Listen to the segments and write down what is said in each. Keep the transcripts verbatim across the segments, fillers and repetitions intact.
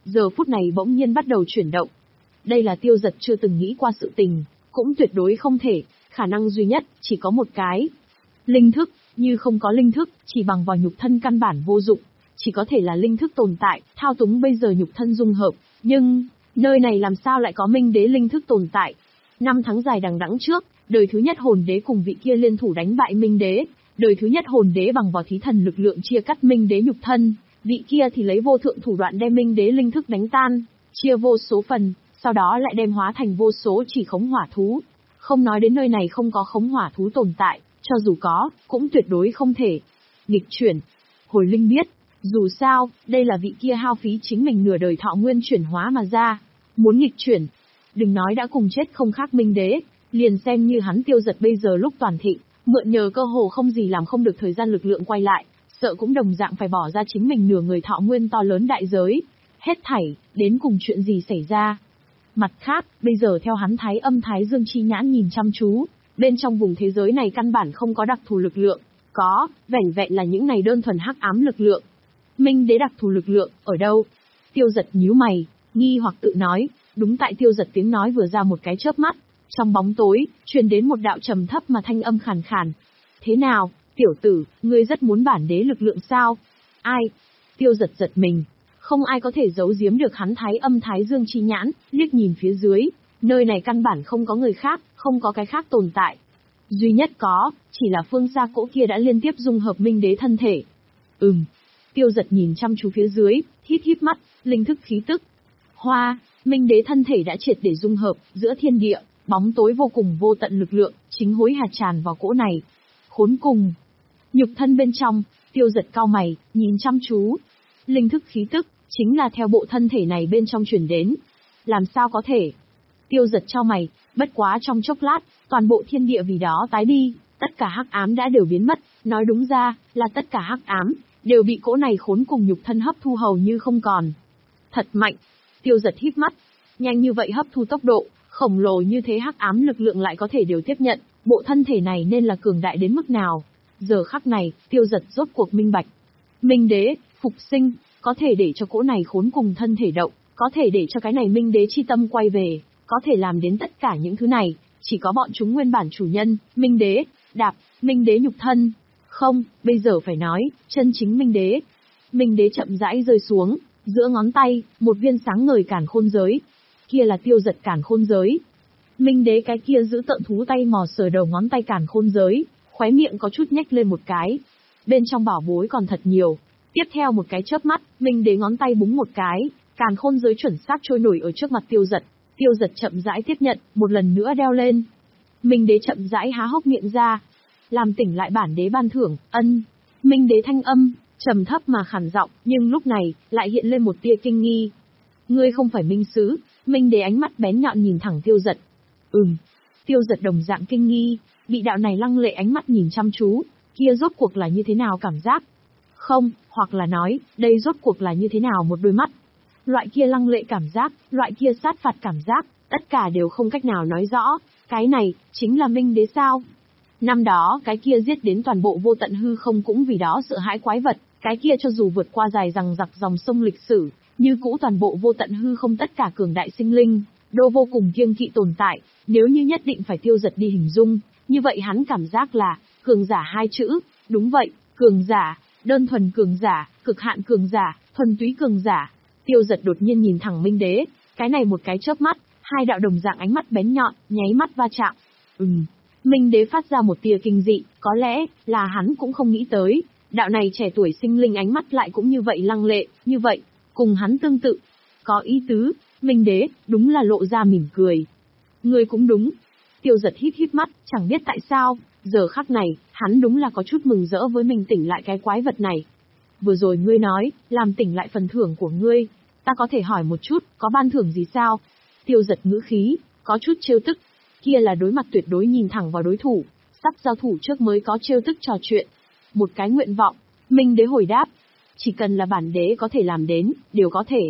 giờ phút này bỗng nhiên bắt đầu chuyển động. Đây là Tiêu Dật chưa từng nghĩ qua sự tình, cũng tuyệt đối không thể, khả năng duy nhất, chỉ có một cái. Linh thức, như không có linh thức, chỉ bằng vào nhục thân căn bản vô dụng, chỉ có thể là linh thức tồn tại, thao túng bây giờ nhục thân dung hợp, nhưng, nơi này làm sao lại có Minh Đế linh thức tồn tại? Năm tháng dài đằng đẵng trước, đời thứ nhất hồn đế cùng vị kia liên thủ đánh bại Minh Đế, đời thứ nhất hồn đế bằng vào thí thần lực lượng chia cắt Minh Đế nhục thân, vị kia thì lấy vô thượng thủ đoạn đem Minh Đế linh thức đánh tan, chia vô số phần, sau đó lại đem hóa thành vô số chỉ khống hỏa thú. Không nói đến nơi này không có khống hỏa thú tồn tại, cho dù có, cũng tuyệt đối không thể. Nghịch chuyển. Hồi Linh biết, dù sao, đây là vị kia hao phí chính mình nửa đời thọ nguyên chuyển hóa mà ra. Muốn nghịch chuyển, đừng nói đã cùng chết không khác Minh Đế, liền xem như hắn Tiêu Dật bây giờ lúc toàn thịnh, mượn nhờ cơ hồ không gì làm không được thời gian lực lượng quay lại, sợ cũng đồng dạng phải bỏ ra chính mình nửa người thọ nguyên to lớn đại giới. Hết thảy, đến cùng chuyện gì xảy ra? Mặt khác, bây giờ theo hắn Thái Âm Thái Dương chi nhãn nhìn chăm chú, bên trong vùng thế giới này căn bản không có đặc thù lực lượng, có, vẻn vẹn là những này đơn thuần hắc ám lực lượng. Minh Đế đặc thù lực lượng, ở đâu? Tiêu Dật nhíu mày, nghi hoặc tự nói, đúng tại Tiêu Dật tiếng nói vừa ra một cái chớp mắt, trong bóng tối, truyền đến một đạo trầm thấp mà thanh âm khàn khàn. Thế nào, tiểu tử, ngươi rất muốn bản đế lực lượng sao? Ai? Tiêu Dật giật mình. Không ai có thể giấu giếm được hắn Thái Âm Thái Dương chi nhãn, liếc nhìn phía dưới, nơi này căn bản không có người khác, không có cái khác tồn tại. Duy nhất có, chỉ là phương xa cỗ kia đã liên tiếp dung hợp Minh Đế thân thể. Ừm. Tiêu Dật nhìn chăm chú phía dưới, hít hít mắt, linh thức khí tức. Hoa, Minh Đế thân thể đã triệt để dung hợp, giữa thiên địa, bóng tối vô cùng vô tận lực lượng, chính hối hạt tràn vào cỗ này. Khốn cùng. Nhục thân bên trong, Tiêu Dật cau mày, nhìn chăm chú. Linh thức khí tức, chính là theo bộ thân thể này bên trong truyền đến. Làm sao có thể? Tiêu Dật chau mày, bất quá trong chốc lát, toàn bộ thiên địa vì đó tái đi, tất cả hắc ám đã đều biến mất, nói đúng ra, là tất cả hắc ám, đều bị cỗ này khốn cùng nhục thân hấp thu hầu như không còn. Thật mạnh. Tiêu Dật hít mắt. Nhanh như vậy hấp thu tốc độ, khổng lồ như thế hắc ám lực lượng lại có thể đều tiếp nhận, bộ thân thể này nên là cường đại đến mức nào. Giờ khắc này, Tiêu Dật rốt cuộc minh bạch. Minh Đế, phục sinh, có thể để cho cỗ này khốn cùng thân thể động, có thể để cho cái này Minh Đế chi tâm quay về, có thể làm đến tất cả những thứ này, chỉ có bọn chúng nguyên bản chủ nhân, Minh Đế, đạp, Minh Đế nhục thân. Không, bây giờ phải nói, chân chính Minh Đế. Minh Đế chậm rãi rơi xuống, giữa ngón tay, một viên sáng ngời càn khôn giới. Kia là Tiêu Dật càn khôn giới. Minh Đế cái kia giữ tợn thú tay mò sờ đầu ngón tay càn khôn giới, khóe miệng có chút nhếch lên một cái. Bên trong bảo bối còn thật nhiều. Tiếp theo một cái chớp mắt, Minh Đế ngón tay búng một cái, càn khôn giới chuẩn xác trôi nổi ở trước mặt Tiêu Dật. Tiêu Dật chậm rãi tiếp nhận, một lần nữa đeo lên. Minh Đế chậm rãi há hốc miệng ra, làm tỉnh lại bản đế ban thưởng, ân. Minh Đế thanh âm, trầm thấp mà khàn giọng, nhưng lúc này, lại hiện lên một tia kinh nghi. Ngươi không phải minh sứ. Minh Đế ánh mắt bén nhọn nhìn thẳng Tiêu Dật. Ừm. Tiêu Dật đồng dạng kinh nghi, bị đạo này lăng lệ ánh mắt nhìn chăm chú, kia rốt cuộc là như thế nào cảm giác? Không, hoặc là nói, đây rốt cuộc là như thế nào một đôi mắt? Loại kia lăng lệ cảm giác, loại kia sát phạt cảm giác, tất cả đều không cách nào nói rõ, cái này, chính là Minh Đế sao? Năm đó, cái kia giết đến toàn bộ vô tận hư không cũng vì đó sợ hãi quái vật, cái kia cho dù vượt qua dài rằng giặc dòng sông lịch sử, như cũ toàn bộ vô tận hư không tất cả cường đại sinh linh, đô vô cùng kiêng kỵ tồn tại, nếu như nhất định phải Tiêu Dật đi hình dung, như vậy hắn cảm giác là, cường giả hai chữ, đúng vậy, cường giả, đơn thuần cường giả, cực hạn cường giả, thuần túy cường giả. Tiêu Dật đột nhiên nhìn thẳng Minh Đế, cái này một cái chớp mắt, hai đạo đồng dạng ánh mắt bén nhọn, nháy mắt va chạm. Ừm, Minh Đế phát ra một tia kinh dị, có lẽ là hắn cũng không nghĩ tới, đạo này trẻ tuổi sinh linh ánh mắt lại cũng như vậy lăng lệ, như vậy, cùng hắn tương tự. Có ý tứ, Minh Đế, đúng là lộ ra mỉm cười. Ngươi cũng đúng. Tiêu Dật hít hít mắt, chẳng biết tại sao, giờ khắc này, hắn đúng là có chút mừng rỡ với mình tỉnh lại cái quái vật này. Vừa rồi ngươi nói, làm tỉnh lại phần thưởng của ngươi, ta có thể hỏi một chút, có ban thưởng gì sao? Tiêu Dật ngữ khí, có chút trêu tức, kia là đối mặt tuyệt đối nhìn thẳng vào đối thủ, sắp giao thủ trước mới có trêu tức trò chuyện. Một cái nguyện vọng, Minh Đế hồi đáp, chỉ cần là bản đế có thể làm đến, đều có thể.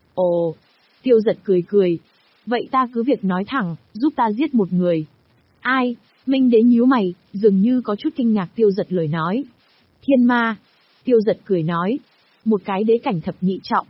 Ồ, Tiêu Dật cười cười, vậy ta cứ việc nói thẳng, giúp ta giết một người. Ai? Minh Đế nhíu mày, dường như có chút kinh ngạc Tiêu Dật lời nói. Thiên ma. Tiêu Dật cười nói, một cái đế cảnh thập nhị trọng.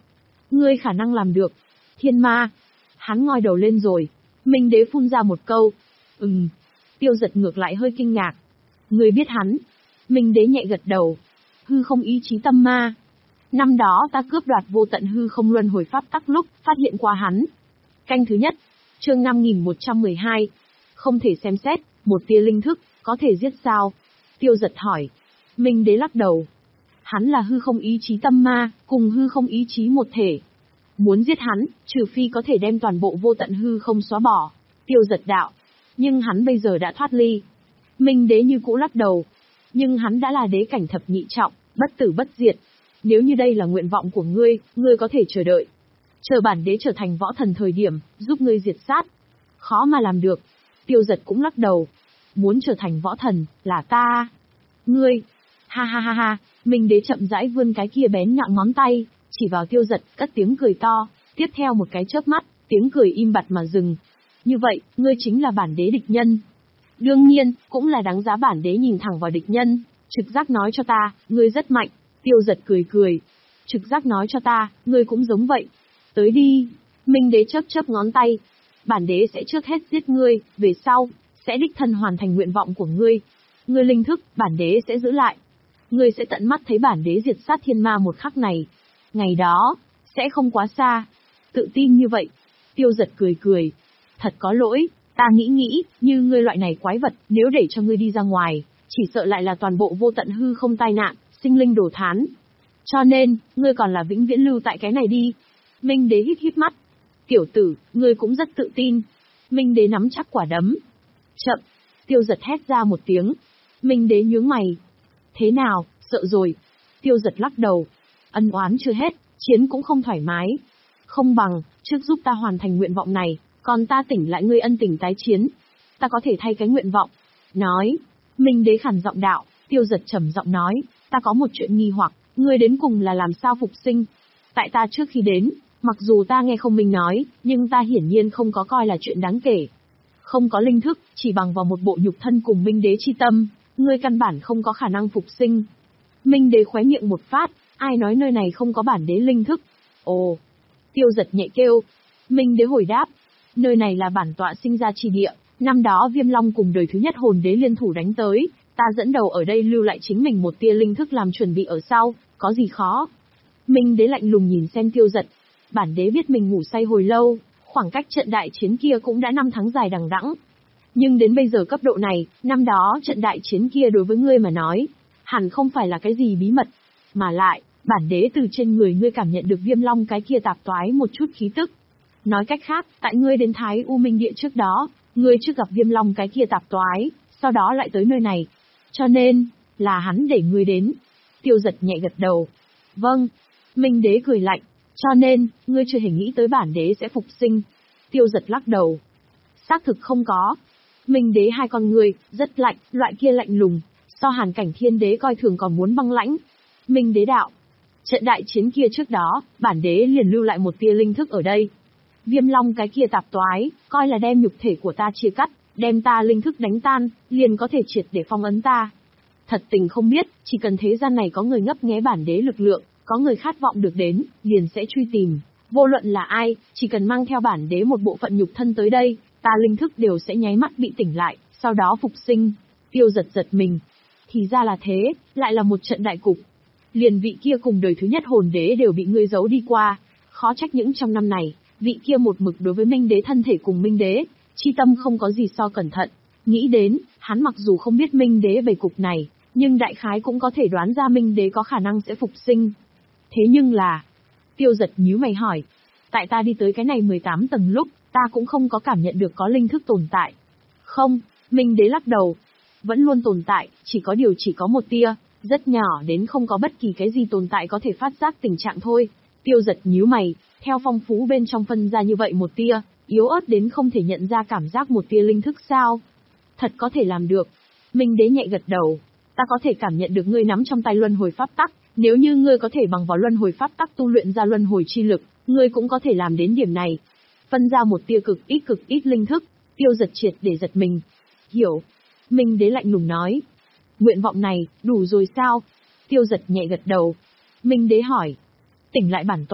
Ngươi khả năng làm được. Thiên ma. Hắn ngoi đầu lên rồi. Minh đế phun ra một câu. Ừm. Tiêu Giật ngược lại hơi kinh ngạc. Ngươi biết hắn. Minh đế nhẹ gật đầu. Hư không ý chí tâm ma. Năm đó ta cướp đoạt vô tận hư không luân hồi pháp tắc lúc, phát hiện qua hắn. Canh thứ nhất. Chương năm nghìn một trăm mười hai. Không thể xem xét, một tia linh thức, có thể giết sao? Tiêu Giật hỏi. Minh đế lắc đầu. Hắn là hư không ý chí tâm ma, cùng hư không ý chí một thể. Muốn giết hắn, trừ phi có thể đem toàn bộ vô tận hư không xóa bỏ. Tiêu Giật đạo. Nhưng hắn bây giờ đã thoát ly. Minh đế như cũ lắc đầu. Nhưng hắn đã là đế cảnh thập nhị trọng, bất tử bất diệt. Nếu như đây là nguyện vọng của ngươi, ngươi có thể chờ đợi. Chờ bản đế trở thành võ thần thời điểm, giúp ngươi diệt sát. Khó mà làm được. Tiêu Giật cũng lắc đầu. Muốn trở thành võ thần, là ta. Ngươi. Ha ha ha ha, Minh đế chậm rãi vươn cái kia bén nhọn ngón tay, chỉ vào Tiêu Giật, cất tiếng cười to. Tiếp theo một cái chớp mắt, tiếng cười im bặt mà dừng. Như vậy, ngươi chính là bản đế địch nhân. Đương nhiên, cũng là đáng giá bản đế nhìn thẳng vào địch nhân. Trực giác nói cho ta, ngươi rất mạnh. Tiêu Giật cười cười. Trực giác nói cho ta, ngươi cũng giống vậy. Tới đi. Minh đế chớp chớp ngón tay. Bản đế sẽ trước hết giết ngươi, về sau, sẽ đích thân hoàn thành nguyện vọng của ngươi. Ngươi linh thức, bản đế sẽ giữ lại. Ngươi sẽ tận mắt thấy bản đế diệt sát thiên ma một khắc này. Ngày đó, sẽ không quá xa. Tự tin như vậy. Tiêu Giật cười cười. Thật có lỗi, ta nghĩ nghĩ, như ngươi loại này quái vật, nếu để cho ngươi đi ra ngoài, chỉ sợ lại là toàn bộ vô tận hư không tai nạn, sinh linh đổ thán. Cho nên, ngươi còn là vĩnh viễn lưu tại cái này đi. Minh đế híp híp mắt. Tiểu tử, ngươi cũng rất tự tin. Minh đế nắm chắc quả đấm. Chậm. Tiêu Giật hét ra một tiếng. Minh đế nhướng mày. Thế nào, sợ rồi? Tiêu Giật lắc đầu. Ân oán chưa hết, chiến cũng không thoải mái. Không bằng, trước giúp ta hoàn thành nguyện vọng này, còn ta tỉnh lại ngươi ân tình tái chiến. Ta có thể thay cái nguyện vọng. Nói. Minh đế khàn giọng đạo. Tiêu Giật trầm giọng nói. Ta có một chuyện nghi hoặc, ngươi đến cùng là làm sao phục sinh? Tại ta trước khi đến, mặc dù ta nghe không minh nói, nhưng ta hiển nhiên không có coi là chuyện đáng kể. Không có linh thức, chỉ bằng vào một bộ nhục thân cùng Minh đế chi tâm, ngươi căn bản không có khả năng phục sinh. Minh đế khóe miệng một phát, ai nói nơi này không có bản đế linh thức? Ồ. Tiêu Giật nhẹ kêu. Minh đế hồi đáp. Nơi này là bản tọa sinh ra chi địa, năm đó Viêm Long cùng đời thứ nhất hồn đế liên thủ đánh tới, ta dẫn đầu ở đây lưu lại chính mình một tia linh thức làm chuẩn bị ở sau, có gì khó? Minh đế lạnh lùng nhìn xem Tiêu Giật. Bản đế biết mình ngủ say hồi lâu, khoảng cách trận đại chiến kia cũng đã năm tháng dài đằng đẵng. Nhưng đến bây giờ cấp độ này, năm đó trận đại chiến kia đối với ngươi mà nói, hẳn không phải là cái gì bí mật. Mà lại, bản đế từ trên người ngươi cảm nhận được Viêm Long cái kia tạp toái một chút khí tức. Nói cách khác, tại ngươi đến Thái U Minh Địa trước đó, ngươi trước gặp Viêm Long cái kia tạp toái, sau đó lại tới nơi này. Cho nên, là hắn để ngươi đến. Tiêu Giật nhẹ gật đầu. Vâng. Minh đế cười lạnh. Cho nên, ngươi chưa hề nghĩ tới bản đế sẽ phục sinh. Tiêu Giật lắc đầu. Xác thực không có. Minh đế hai con ngươi, rất lạnh, loại kia lạnh lùng, so Hàn Cảnh Thiên đế coi thường còn muốn băng lãnh. Minh đế đạo. Trận đại chiến kia trước đó, bản đế liền lưu lại một tia linh thức ở đây. Viêm Long cái kia tạp toái, coi là đem nhục thể của ta chia cắt, đem ta linh thức đánh tan, liền có thể triệt để phong ấn ta. Thật tình không biết, chỉ cần thế gian này có người ngấp nghé bản đế lực lượng, có người khát vọng được đến, liền sẽ truy tìm. Vô luận là ai, chỉ cần mang theo bản đế một bộ phận nhục thân tới đây, ta linh thức đều sẽ nháy mắt bị tỉnh lại, sau đó phục sinh. Tiêu Giật giật mình. Thì ra là thế, lại là một trận đại cục. Liền vị kia cùng đời thứ nhất hồn đế đều bị ngươi giấu đi qua. Khó trách những trong năm này, vị kia một mực đối với Minh đế thân thể cùng Minh đế, chi tâm không có gì so cẩn thận. Nghĩ đến, hắn mặc dù không biết Minh đế bày cục này, nhưng đại khái cũng có thể đoán ra Minh đế có khả năng sẽ phục sinh. Thế nhưng là... Tiêu Giật nhíu mày hỏi. Tại ta đi tới cái này mười tám tầng lúc, ta cũng không có cảm nhận được có linh thức tồn tại. Không, Minh đế lắc đầu. Vẫn luôn tồn tại, chỉ có điều chỉ có một tia, rất nhỏ đến không có bất kỳ cái gì tồn tại có thể phát giác tình trạng thôi. Tiêu Giật nhíu mày, theo phong phú bên trong phân ra như vậy một tia, yếu ớt đến không thể nhận ra cảm giác một tia linh thức sao? Thật có thể làm được. Minh đế nhẹ gật đầu. Ta có thể cảm nhận được ngươi nắm trong tay luân hồi pháp tắc, nếu như ngươi có thể bằng vào luân hồi pháp tắc tu luyện ra luân hồi chi lực, ngươi cũng có thể làm đến điểm này. Phân ra một tia cực ít cực ít linh thức, Tiêu Giật triệt để giật mình. Hiểu. Minh đế lạnh lùng nói. Nguyện vọng này, đủ rồi sao? Tiêu Giật nhẹ gật đầu. Minh đế hỏi. Tỉnh lại bản tọa,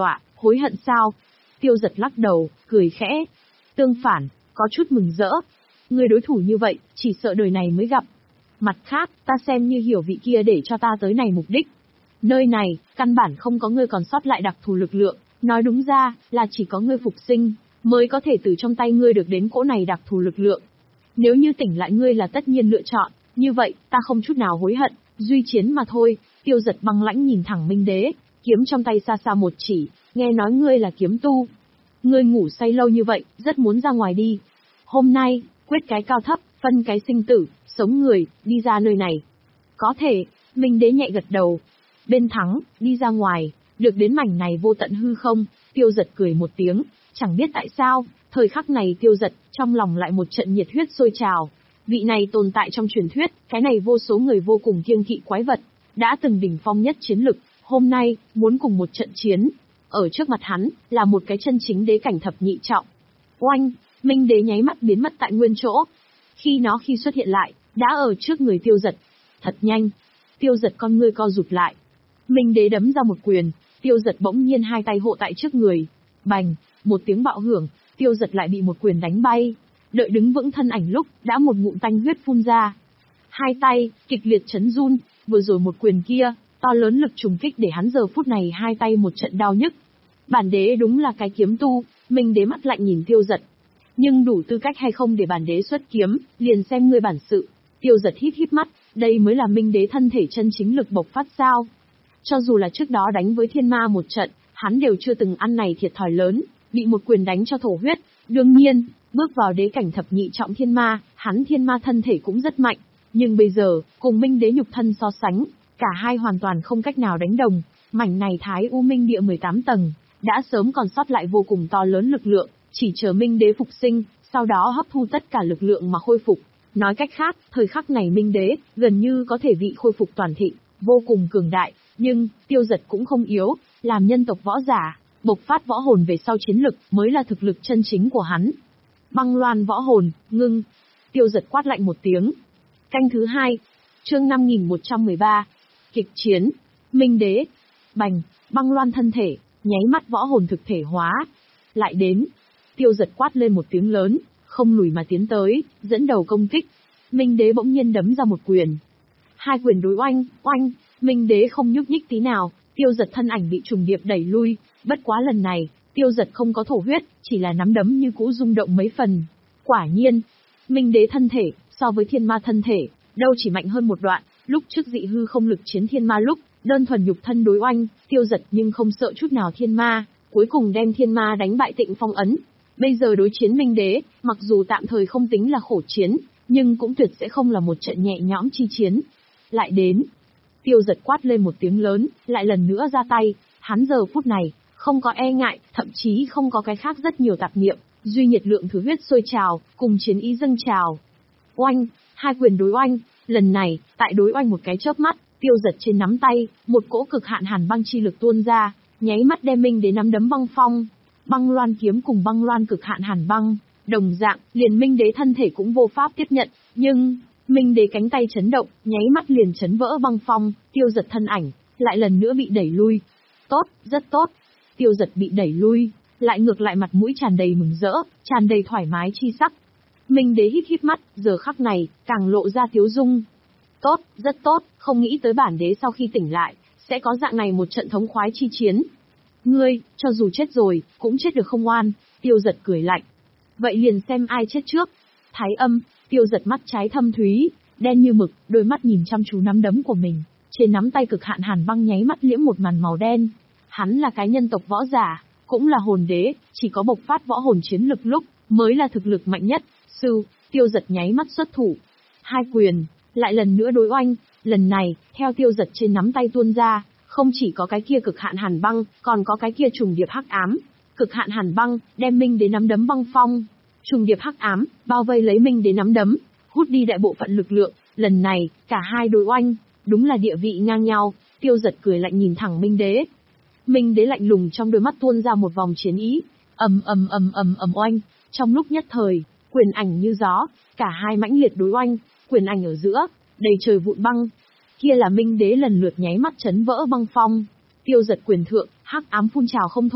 Hối hận sao? Tiêu Giật lắc đầu, cười khẽ. Tương phản, có chút mừng rỡ. Ngươi đối thủ như vậy, chỉ sợ đời này mới gặp. Mặt khác, ta xem như hiểu vị kia để cho ta tới này mục đích. Nơi này, căn bản không có ngươi còn sót lại đặc thù lực lượng, nói đúng ra, là chỉ có ngươi phục sinh, mới có thể từ trong tay ngươi được đến cỗ này đặc thù lực lượng. Nếu như tỉnh lại ngươi là tất nhiên lựa chọn, như vậy, ta không chút nào hối hận, duy chiến mà thôi. Tiêu Giật băng lãnh nhìn thẳng Minh Đế, kiếm trong tay xa xa một chỉ, nghe nói ngươi là kiếm tu. Ngươi ngủ say lâu như vậy, rất muốn ra ngoài đi. Hôm nay, quyết cái cao thấp, phân cái sinh tử, sống người, đi ra nơi này. Có thể, Minh Đế nhẹ gật đầu. Bên thắng, đi ra ngoài, được đến mảnh này vô tận hư không. Tiêu Giật cười một tiếng, chẳng biết tại sao, thời khắc này Tiêu Giật, trong lòng lại một trận nhiệt huyết sôi trào. Vị này tồn tại trong truyền thuyết, cái này vô số người vô cùng kiêng kỵ quái vật, đã từng đỉnh phong nhất chiến lực, hôm nay, muốn cùng một trận chiến. Ở trước mặt hắn, là một cái chân chính đế cảnh thập nhị trọng. Oanh, Minh Đế nháy mắt biến mất tại nguyên chỗ. Khi nó khi xuất hiện lại, đã ở trước người Tiêu Giật. Thật nhanh. Tiêu Giật con ngươi co rụt lại. Minh Đế đấm ra một quyền, Tiêu Giật bỗng nhiên hai tay hộ tại trước người. Bành, một tiếng bạo hưởng, Tiêu Giật lại bị một quyền đánh bay. Đợi đứng vững thân ảnh lúc, đã một ngụm tanh huyết phun ra. Hai tay, kịch liệt chấn run, vừa rồi một quyền kia, to lớn lực trùng kích để hắn giờ phút này hai tay một trận đau nhức. Bản đế đúng là cái kiếm tu, Minh Đế mắt lạnh nhìn Tiêu Giật. Nhưng đủ tư cách hay không để bản đế xuất kiếm, liền xem ngươi bản sự. Tiêu Giật híp híp mắt, đây mới là Minh Đế thân thể chân chính lực bộc phát sao. Cho dù là trước đó đánh với thiên ma một trận, hắn đều chưa từng ăn này thiệt thòi lớn, bị một quyền đánh cho thổ huyết. Đương nhiên, bước vào đế cảnh thập nhị trọng thiên ma, hắn thiên ma thân thể cũng rất mạnh. Nhưng bây giờ, cùng Minh Đế nhục thân so sánh, cả hai hoàn toàn không cách nào đánh đồng. Mảnh này Thái U Minh địa mười tám tầng, đã sớm còn sót lại vô cùng to lớn lực lượng, chỉ chờ Minh Đế phục sinh, sau đó hấp thu tất cả lực lượng mà khôi phục. Nói cách khác, thời khắc này Minh Đế, gần như có thể vị khôi phục toàn thịnh, vô cùng cường đại, nhưng, Tiêu Giật cũng không yếu, làm nhân tộc võ giả, bộc phát võ hồn về sau chiến lực, mới là thực lực chân chính của hắn. Băng loan võ hồn, ngưng. Tiêu Giật quát lạnh một tiếng. Canh thứ hai, chương năm nghìn một trăm mười ba, kịch chiến, Minh Đế. Bành, băng loan thân thể, nháy mắt võ hồn thực thể hóa. Lại đến, Tiêu Giật quát lên một tiếng lớn, không lùi mà tiến tới, dẫn đầu công kích. Minh Đế bỗng nhiên đấm ra một quyền. Hai quyền đối oanh, oanh, Minh Đế không nhúc nhích tí nào, Tiêu Giật thân ảnh bị trùng điệp đẩy lui, bất quá lần này, Tiêu Giật không có thổ huyết, chỉ là nắm đấm như cũ rung động mấy phần. Quả nhiên, Minh Đế thân thể, so với thiên ma thân thể, đâu chỉ mạnh hơn một đoạn, lúc trước dị hư không lực chiến thiên ma lúc, đơn thuần nhục thân đối oanh, Tiêu Giật nhưng không sợ chút nào thiên ma, cuối cùng đem thiên ma đánh bại Tịnh Phong ấn. Bây giờ đối chiến Minh Đế, mặc dù tạm thời không tính là khổ chiến, nhưng cũng tuyệt sẽ không là một trận nhẹ nhõm chi chiến. Lại đến, Tiêu Giật quát lên một tiếng lớn, lại lần nữa ra tay, hắn giờ phút này, không có e ngại, thậm chí không có cái khác rất nhiều tạp niệm, duy nhiệt lượng thứ huyết sôi trào, cùng chiến ý dâng trào. Oanh, hai quyền đối oanh, lần này, tại đối oanh một cái chớp mắt, Tiêu Giật trên nắm tay, một cỗ cực hạn hàn băng chi lực tuôn ra, nháy mắt đem Minh Đế nắm đấm băng phong. Băng loan kiếm cùng băng loan cực hạn hàn băng, đồng dạng, liền Minh Đế thân thể cũng vô pháp tiếp nhận, nhưng, Minh Đế cánh tay chấn động, nháy mắt liền chấn vỡ băng phong, Tiêu Giật thân ảnh, lại lần nữa bị đẩy lui. Tốt, rất tốt. Tiêu Giật bị đẩy lui, lại ngược lại mặt mũi tràn đầy mừng rỡ, tràn đầy thoải mái chi sắc. Minh Đế híp híp mắt, giờ khắc này, càng lộ ra tiếu dung. Tốt, rất tốt, không nghĩ tới bản đế sau khi tỉnh lại, sẽ có dạng này một trận thống khoái chi chiến. Ngươi, cho dù chết rồi, cũng chết được không oan, Tiêu Giật cười lạnh. Vậy liền xem ai chết trước. Thái Âm, Tiêu Giật mắt trái thâm thúy, đen như mực, đôi mắt nhìn chăm chú nắm đấm của mình, trên nắm tay cực hạn hàn băng nháy mắt liễm một màn màu đen. Hắn là cái nhân tộc võ giả, cũng là hồn đế, chỉ có bộc phát võ hồn chiến lực lúc, mới là thực lực mạnh nhất. Sư, Tiêu Giật nháy mắt xuất thủ. Hai quyền, lại lần nữa đối oanh, lần này, theo Tiêu Giật trên nắm tay tuôn ra, không chỉ có cái kia cực hạn hàn băng, còn có cái kia trùng điệp hắc ám. Cực hạn hàn băng, đem Minh Đế nắm đấm băng phong. Trùng điệp hắc ám, bao vây lấy Minh Đế nắm đấm, hút đi đại bộ phận lực lượng. Lần này, cả hai đối oanh, đúng là địa vị ngang nhau. Tiêu Giật cười lạnh nhìn thẳng Minh Đế. Minh Đế lạnh lùng trong đôi mắt tuôn ra một vòng chiến ý. ầm ầm ầm ầm ầm oanh, trong lúc nhất thời, quyền ảnh như gió, cả hai mãnh liệt đối oanh, quyền ảnh ở giữa, đầy trời vụn băng. Kia là Minh Đế lần lượt nháy mắt chấn vỡ băng phong. Tiêu Giật quyền thượng, hắc ám phun trào không thôi,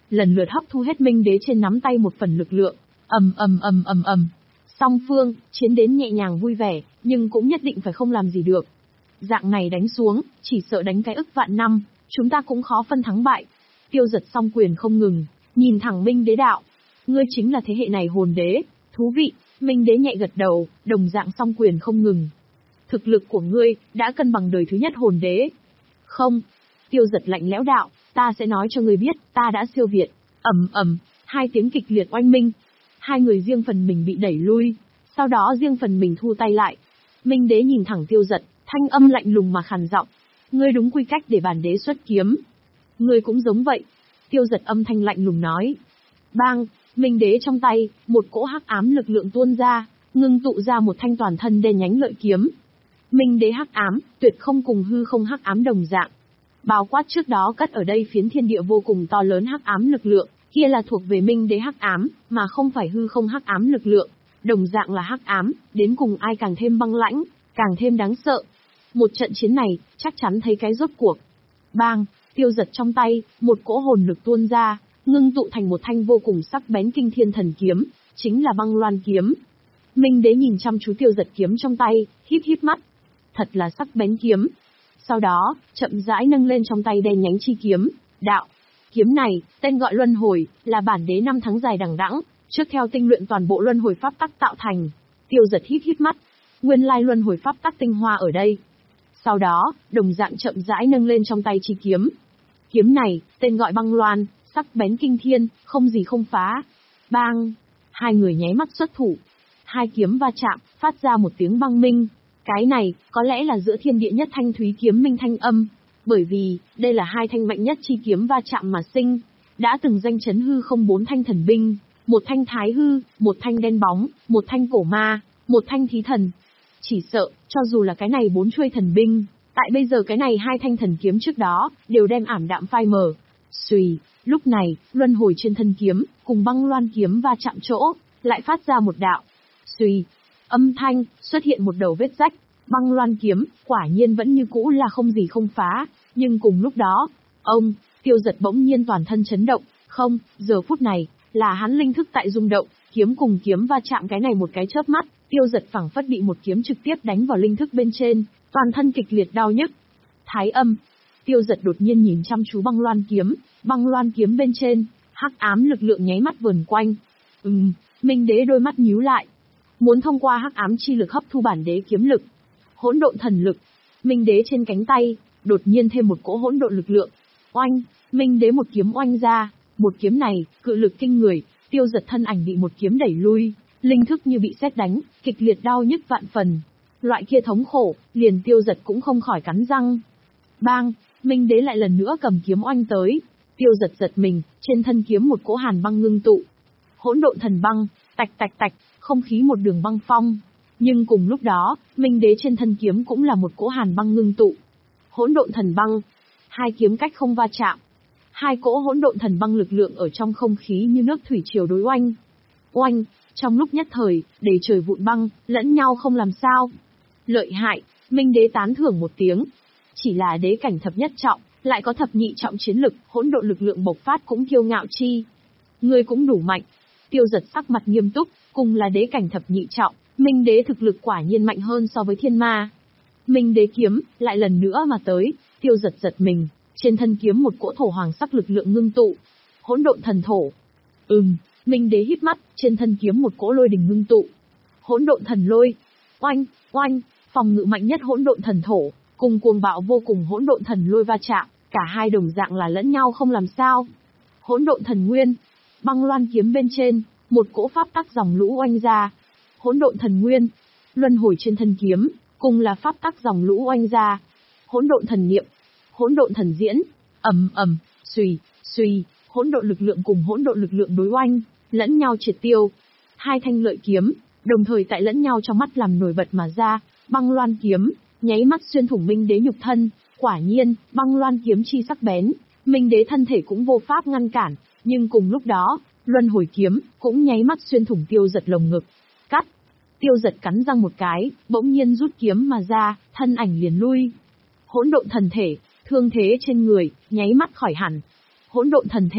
lần lượt hấp thu hết Minh Đế trên nắm tay một phần lực lượng. Ầm ầm ầm ầm ầm. Song phương chiến đến nhẹ nhàng vui vẻ, nhưng cũng nhất định phải không làm gì được. Dạng này đánh xuống, chỉ sợ đánh cái ức vạn năm, chúng ta cũng khó phân thắng bại. Tiêu Giật song quyền không ngừng, nhìn thẳng Minh Đế đạo. Ngươi chính là thế hệ này hồn đế, thú vị. Minh Đế nhẹ gật đầu, đồng dạng song quyền không ngừng. Thực lực của ngươi đã cân bằng đời thứ nhất hồn đế. Không. Tiêu Giật lạnh lẽo đạo, ta sẽ nói cho ngươi biết, ta đã siêu việt. Ầm ầm, hai tiếng kịch liệt oanh minh. Hai người riêng phần mình bị đẩy lui, sau đó riêng phần mình thu tay lại. Minh Đế nhìn thẳng Tiêu Giật, thanh âm lạnh lùng mà khàn giọng. Ngươi đúng quy cách để bản đế xuất kiếm. Ngươi cũng giống vậy. Tiêu Giật âm thanh lạnh lùng nói. Bang, Minh Đế trong tay, một cỗ hắc ám lực lượng tuôn ra, ngưng tụ ra một thanh toàn thân đen nhánh lợi kiếm. Minh Đế hắc ám, tuyệt không cùng hư không hắc ám đồng dạng. Bao quát trước đó cất ở đây phiến thiên địa vô cùng to lớn hắc ám lực lượng, kia là thuộc về Minh Đế hắc ám, mà không phải hư không hắc ám lực lượng. Đồng dạng là hắc ám, đến cùng ai càng thêm băng lãnh, càng thêm đáng sợ. Một trận chiến này, chắc chắn thấy cái rốt cuộc. Bang, Tiêu Giật trong tay, một cỗ hồn lực tuôn ra, ngưng tụ thành một thanh vô cùng sắc bén kinh thiên thần kiếm, chính là băng loan kiếm. Minh Đế nhìn chăm chú Tiêu Giật kiếm trong tay, híp híp mắt. Thật là sắc bén kiếm. Sau đó, chậm rãi nâng lên trong tay đen nhánh chi kiếm, đạo. Kiếm này, tên gọi luân hồi, là bản đế năm tháng dài đằng đẵng, trước theo tinh luyện toàn bộ luân hồi pháp tắc tạo thành. Tiêu Giật híp híp mắt. Nguyên lai luân hồi pháp tắc tinh hoa ở đây. Sau đó, đồng dạng chậm rãi nâng lên trong tay chi kiếm. Kiếm này, tên gọi băng loan, sắc bén kinh thiên, không gì không phá. Bang! Hai người nháy mắt xuất thủ. Hai kiếm va chạm, phát ra một tiếng băng minh. Cái này, có lẽ là giữa thiên địa nhất thanh thúy kiếm minh thanh âm. Bởi vì, đây là hai thanh mạnh nhất chi kiếm va chạm mà sinh. Đã từng danh chấn hư không bốn thanh thần binh. Một thanh thái hư, một thanh đen bóng, một thanh cổ ma, một thanh thí thần. Chỉ sợ, cho dù là cái này bốn chuôi thần binh, tại bây giờ cái này hai thanh thần kiếm trước đó, đều đem ảm đạm phai mờ. Xùy, lúc này, luân hồi trên thân kiếm, cùng băng loan kiếm va chạm chỗ, lại phát ra một đạo. Xùy, âm thanh, xuất hiện một đầu vết rách, băng loan kiếm, quả nhiên vẫn như cũ là không gì không phá, nhưng cùng lúc đó, ông, Tiêu Giật bỗng nhiên toàn thân chấn động, không, giờ phút này, là hắn linh thức tại rung động, kiếm cùng kiếm va chạm cái này một cái chớp mắt, Tiêu Giật phảng phất bị một kiếm trực tiếp đánh vào linh thức bên trên, toàn thân kịch liệt đau nhức. Thái âm, Tiêu Giật đột nhiên nhìn chăm chú băng loan kiếm, băng loan kiếm bên trên, hắc ám lực lượng nháy mắt vờn quanh. Ừm, Minh Đế đôi mắt nhíu lại, muốn thông qua hắc ám chi lực hấp thu bản đế kiếm lực, hỗn độn thần lực. Minh Đế trên cánh tay, đột nhiên thêm một cỗ hỗn độn lực lượng. Oanh, Minh Đế một kiếm oanh ra, một kiếm này, cự lực kinh người, Tiêu Giật thân ảnh bị một kiếm đẩy lui, linh thức như bị sét đánh, kịch liệt đau nhức vạn phần. Loại kia thống khổ, liền Tiêu Giật cũng không khỏi cắn răng. Bang, Minh Đế lại lần nữa cầm kiếm oanh tới, Tiêu Giật giật mình, trên thân kiếm một cỗ hàn băng ngưng tụ. Hỗn độn thần băng, tạch tạch tạch, không khí một đường băng phong. Nhưng cùng lúc đó, Minh Đế trên thân kiếm cũng là một cỗ hàn băng ngưng tụ. Hỗn độn thần băng, hai kiếm cách không va chạm. Hai cỗ hỗn độn thần băng lực lượng ở trong không khí như nước thủy triều đối oanh. Oanh, trong lúc nhất thời, đầy trời vụn băng, lẫn nhau không làm sao. Lợi hại, Minh Đế tán thưởng một tiếng. Chỉ là đế cảnh thập nhất trọng, lại có thập nhị trọng chiến lực, hỗn độn lực lượng bộc phát cũng kiêu ngạo chi. Ngươi cũng đủ mạnh. Tiêu Giật sắc mặt nghiêm túc, cùng là đế cảnh thập nhị trọng, Minh Đế thực lực quả nhiên mạnh hơn so với thiên ma. Minh Đế kiếm, lại lần nữa mà tới, Tiêu Giật giật mình, trên thân kiếm một cỗ thổ hoàng sắc lực lượng ngưng tụ. Hỗn độn thần thổ. Ừm, Minh Đế híp mắt, trên thân kiếm một cỗ lôi đình ngưng tụ. Hỗn độn thần lôi. Oanh, oanh, phòng ngự mạnh nhất hỗn độn thần thổ, cùng cuồng bạo vô cùng hỗn độn thần lôi va chạm, cả hai đồng dạng là lẫn nhau không làm sao. Hỗn độn thần nguyên. Băng loan kiếm bên trên, một cỗ pháp tắc dòng lũ oanh ra. Hỗn độn thần nguyên. Luân hồi trên thân kiếm, cùng là pháp tắc dòng lũ oanh ra. Hỗn độn thần niệm. Hỗn độn thần diễn. Ầm ầm, xùy, xùy, hỗn độn lực lượng cùng hỗn độn lực lượng đối oanh, lẫn nhau triệt tiêu. Hai thanh lợi kiếm, đồng thời tại lẫn nhau trong mắt làm nổi bật mà ra, băng loan kiếm, nháy mắt xuyên thủng Minh Đế nhục thân. Quả nhiên, băng loan kiếm chi sắc bén, Minh Đế thân thể cũng vô pháp ngăn cản, nhưng cùng lúc đó, luân hồi kiếm cũng nháy mắt xuyên thủng Tiêu Giật lồng ngực. Cắt. Tiêu Giật cắn răng một cái, bỗng nhiên rút kiếm mà ra, thân ảnh liền lui. Hỗn độn thần thể, thương thế trên người, nháy mắt khỏi hẳn. Hỗn độn thần thể.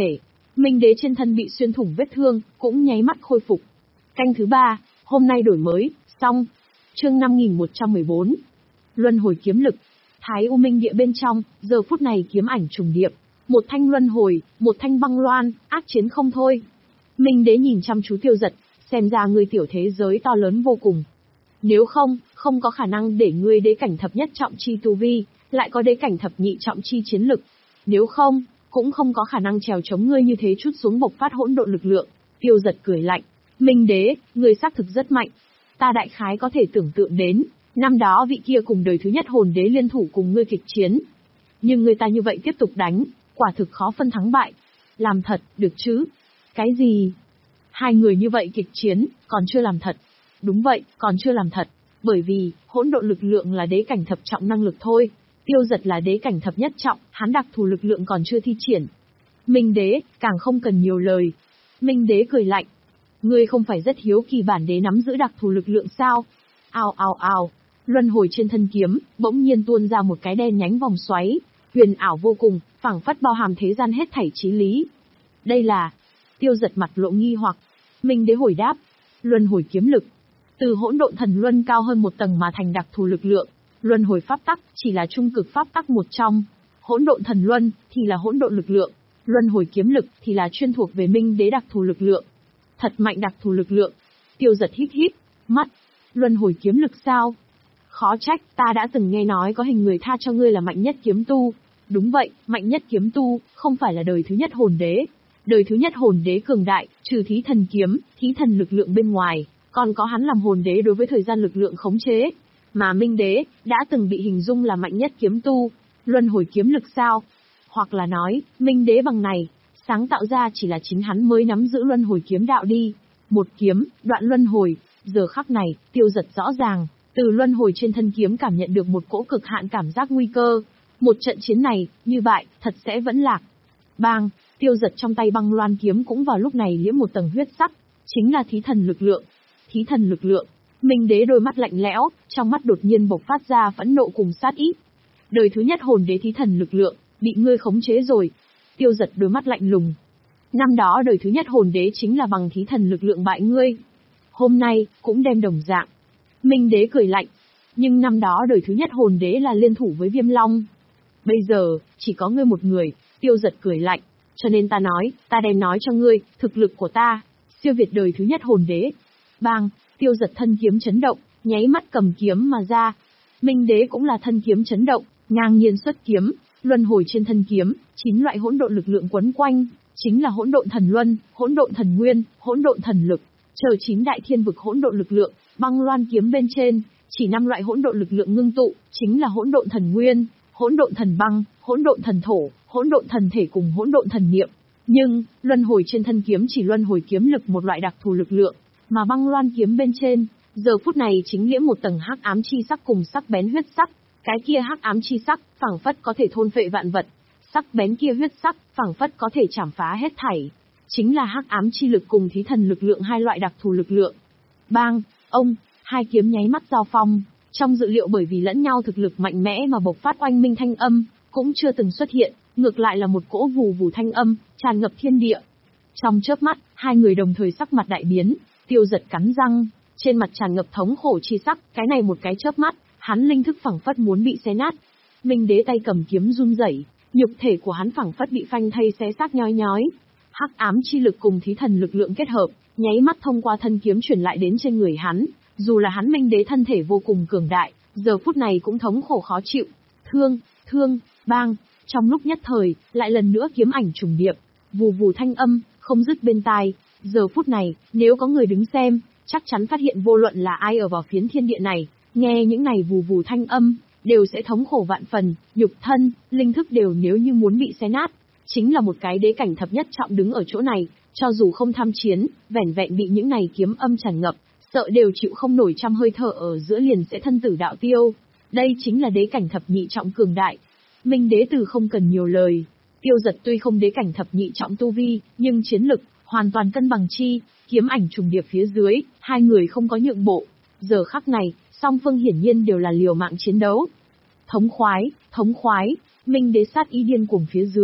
Minh Đế trên thân bị xuyên thủng vết thương, cũng nháy mắt khôi phục. Canh thứ ba, hôm nay đổi mới, xong. Chương năm nghìn một trăm mười bốn. Luân hồi kiếm lực. Thái U Minh Địa bên trong, giờ phút này kiếm ảnh trùng điệp. Một thanh luân hồi, một thanh băng loan, ác chiến không thôi. Minh Đế nhìn chăm chú Tiêu Giật, xem ra ngươi tiểu thế giới to lớn vô cùng. Nếu không, không có khả năng để ngươi đế cảnh thập nhất trọng chi tu vi, lại có đế cảnh thập nhị trọng chi chiến lực. Nếu không, cũng không có khả năng trèo chống ngươi như thế chút xuống bộc phát hỗn độn lực lượng. Tiêu Giật cười lạnh, Minh Đế, ngươi xác thực rất mạnh. Ta đại khái có thể tưởng tượng đến, năm đó vị kia cùng đời thứ nhất hồn đế liên thủ cùng ngươi kịch chiến. Nhưng người ta như vậy tiếp tục đánh, quả thực khó phân thắng bại. Làm thật, được chứ? Cái gì? Hai người như vậy kịch chiến, còn chưa làm thật. Đúng vậy, còn chưa làm thật. Bởi vì, hỗn độn lực lượng là đế cảnh thập trọng năng lực thôi. Tiêu Giật là đế cảnh thập nhất trọng, hắn đặc thù lực lượng còn chưa thi triển. Minh Đế, càng không cần nhiều lời. Minh Đế cười lạnh. Ngươi không phải rất hiếu kỳ bản đế nắm giữ đặc thù lực lượng sao? Ào ào ào, luân hồi trên thân kiếm, bỗng nhiên tuôn ra một cái đen nhánh vòng xoáy, huyền ảo vô cùng, phảng phất bao hàm thế gian hết thảy chí lý. Đây là... Tiêu Giật mặt lộ nghi hoặc. Minh Đế hồi đáp. Luân hồi kiếm lực. Từ hỗn độn thần luân cao hơn một tầng mà thành đặc thù lực lượng. Luân hồi pháp tắc chỉ là trung cực pháp tắc một trong. Hỗn độn thần luân thì là hỗn độn lực lượng. Luân hồi kiếm lực thì là chuyên thuộc về Minh Đế đặc thù lực lượng. Thật mạnh đặc thù lực lượng. Tiêu Giật hít hít mắt. Luân hồi kiếm lực sao? Khó trách, ta đã từng nghe nói có hình người tha cho ngươi là mạnh nhất kiếm tu. Đúng vậy, mạnh nhất kiếm tu, không phải là đời thứ nhất hồn đế. Đời thứ nhất hồn đế cường đại, trừ thí thần kiếm, thí thần lực lượng bên ngoài, còn có hắn làm hồn đế đối với thời gian lực lượng khống chế. Mà Minh Đế, đã từng bị hình dung là mạnh nhất kiếm tu. Luân hồi kiếm lực sao? Hoặc là nói, Minh Đế bằng này, sáng tạo ra chỉ là chính hắn mới nắm giữ luân hồi kiếm đạo đi. Một kiếm, đoạn luân hồi. Giờ khắc này, Tiêu Giật rõ ràng, từ luân hồi trên thân kiếm cảm nhận được một cỗ cực hạn cảm giác nguy cơ. Một trận chiến này, như vậy, thật sẽ vẫn lạc. Bang, Tiêu Giật trong tay băng loan kiếm cũng vào lúc này liễm một tầng huyết sắc, chính là thí thần lực lượng. Thí thần lực lượng. Minh Đế đôi mắt lạnh lẽo, trong mắt đột nhiên bộc phát ra phẫn nộ cùng sát ý. Đời thứ nhất hồn đế thí thần lực lượng, bị ngươi khống chế rồi. Tiêu Giật đôi mắt lạnh lùng. Năm đó đời thứ nhất hồn đế chính là bằng thí thần lực lượng bại ngươi. Hôm nay, cũng đem đồng dạng. Minh Đế cười lạnh. Nhưng năm đó đời thứ nhất hồn đế là liên thủ với Viêm Long. Bây giờ, chỉ có ngươi một người. Tiêu Giật cười lạnh. Cho nên ta nói, ta đem nói cho ngươi, thực lực của ta, siêu việt đời thứ nhất hồn đế. Bang, Tiêu Giật thân kiếm chấn động, nháy mắt cầm kiếm mà ra. Minh Đế cũng là thân kiếm chấn động, ngang nhiên xuất kiếm, luân hồi trên thân kiếm, chín loại hỗn độn lực lượng quấn quanh, chính là hỗn độn thần luân, hỗn độn thần nguyên, hỗn độn thần lực, chờ chín đại thiên vực hỗn độn lực lượng, băng loan kiếm bên trên, chỉ năm loại hỗn độn lực lượng ngưng tụ, chính là hỗn độn thần nguyên, hỗn độn thần băng, hỗn độn thần thổ, hỗn độn thần thể cùng hỗn độn thần niệm. Nhưng, luân hồi trên thân kiếm chỉ luân hồi kiếm lực một loại đặc thù lực lượng, mà băng loan kiếm bên trên, giờ phút này chính liễm một tầng hắc ám chi sắc cùng sắc bén huyết sắc, cái kia hắc ám chi sắc, phảng phất có thể thôn phệ vạn vật, sắc bén kia huyết sắc, phảng phất có thể chảm phá hết thảy. Chính là hắc ám chi lực cùng thí thần lực lượng hai loại đặc thù lực lượng. Bang, ông, hai kiếm nháy mắt giao phong, trong dự liệu bởi vì lẫn nhau thực lực mạnh mẽ mà bộc phát oanh minh thanh âm, cũng chưa từng xuất hiện, ngược lại là một cỗ vù vù thanh âm, tràn ngập thiên địa. Trong chớp mắt, hai người đồng thời sắc mặt đại biến, Tiêu Giật cắn răng, trên mặt tràn ngập thống khổ chi sắc, cái này một cái chớp mắt, hắn linh thức phảng phất muốn bị xé nát. Minh Đế tay cầm kiếm run rẩy, nhục thể của hắn phảng phất bị phanh thây xé xác nhói nhói. Hắc ám chi lực cùng thí thần lực lượng kết hợp, nháy mắt thông qua thân kiếm truyền lại đến trên người hắn, dù là hắn Minh Đế thân thể vô cùng cường đại, giờ phút này cũng thống khổ khó chịu. Thương, thương, bang, trong lúc nhất thời, lại lần nữa kiếm ảnh trùng điệp, vù vù thanh âm, không dứt bên tai. Giờ phút này, nếu có người đứng xem, chắc chắn phát hiện vô luận là ai ở vào phiến thiên địa này, nghe những này vù vù thanh âm, đều sẽ thống khổ vạn phần, nhục thân, linh thức đều nếu như muốn bị xé nát. Chính là một cái đế cảnh thập nhất trọng đứng ở chỗ này, cho dù không tham chiến, vẻn vẹn bị những này kiếm âm tràn ngập, sợ đều chịu không nổi trăm hơi thở ở giữa liền sẽ thân tử đạo tiêu. Đây chính là đế cảnh thập nhị trọng cường đại. Minh Đế từ không cần nhiều lời. Tiêu Giật tuy không đế cảnh thập nhị trọng tu vi, nhưng chiến lực hoàn toàn cân bằng chi, kiếm ảnh trùng điệp phía dưới, hai người không có nhượng bộ. Giờ khắc này, song phương hiển nhiên đều là liều mạng chiến đấu. Thống khoái, thống khoái, Minh Đế sát ý điên cuồng phía dưới,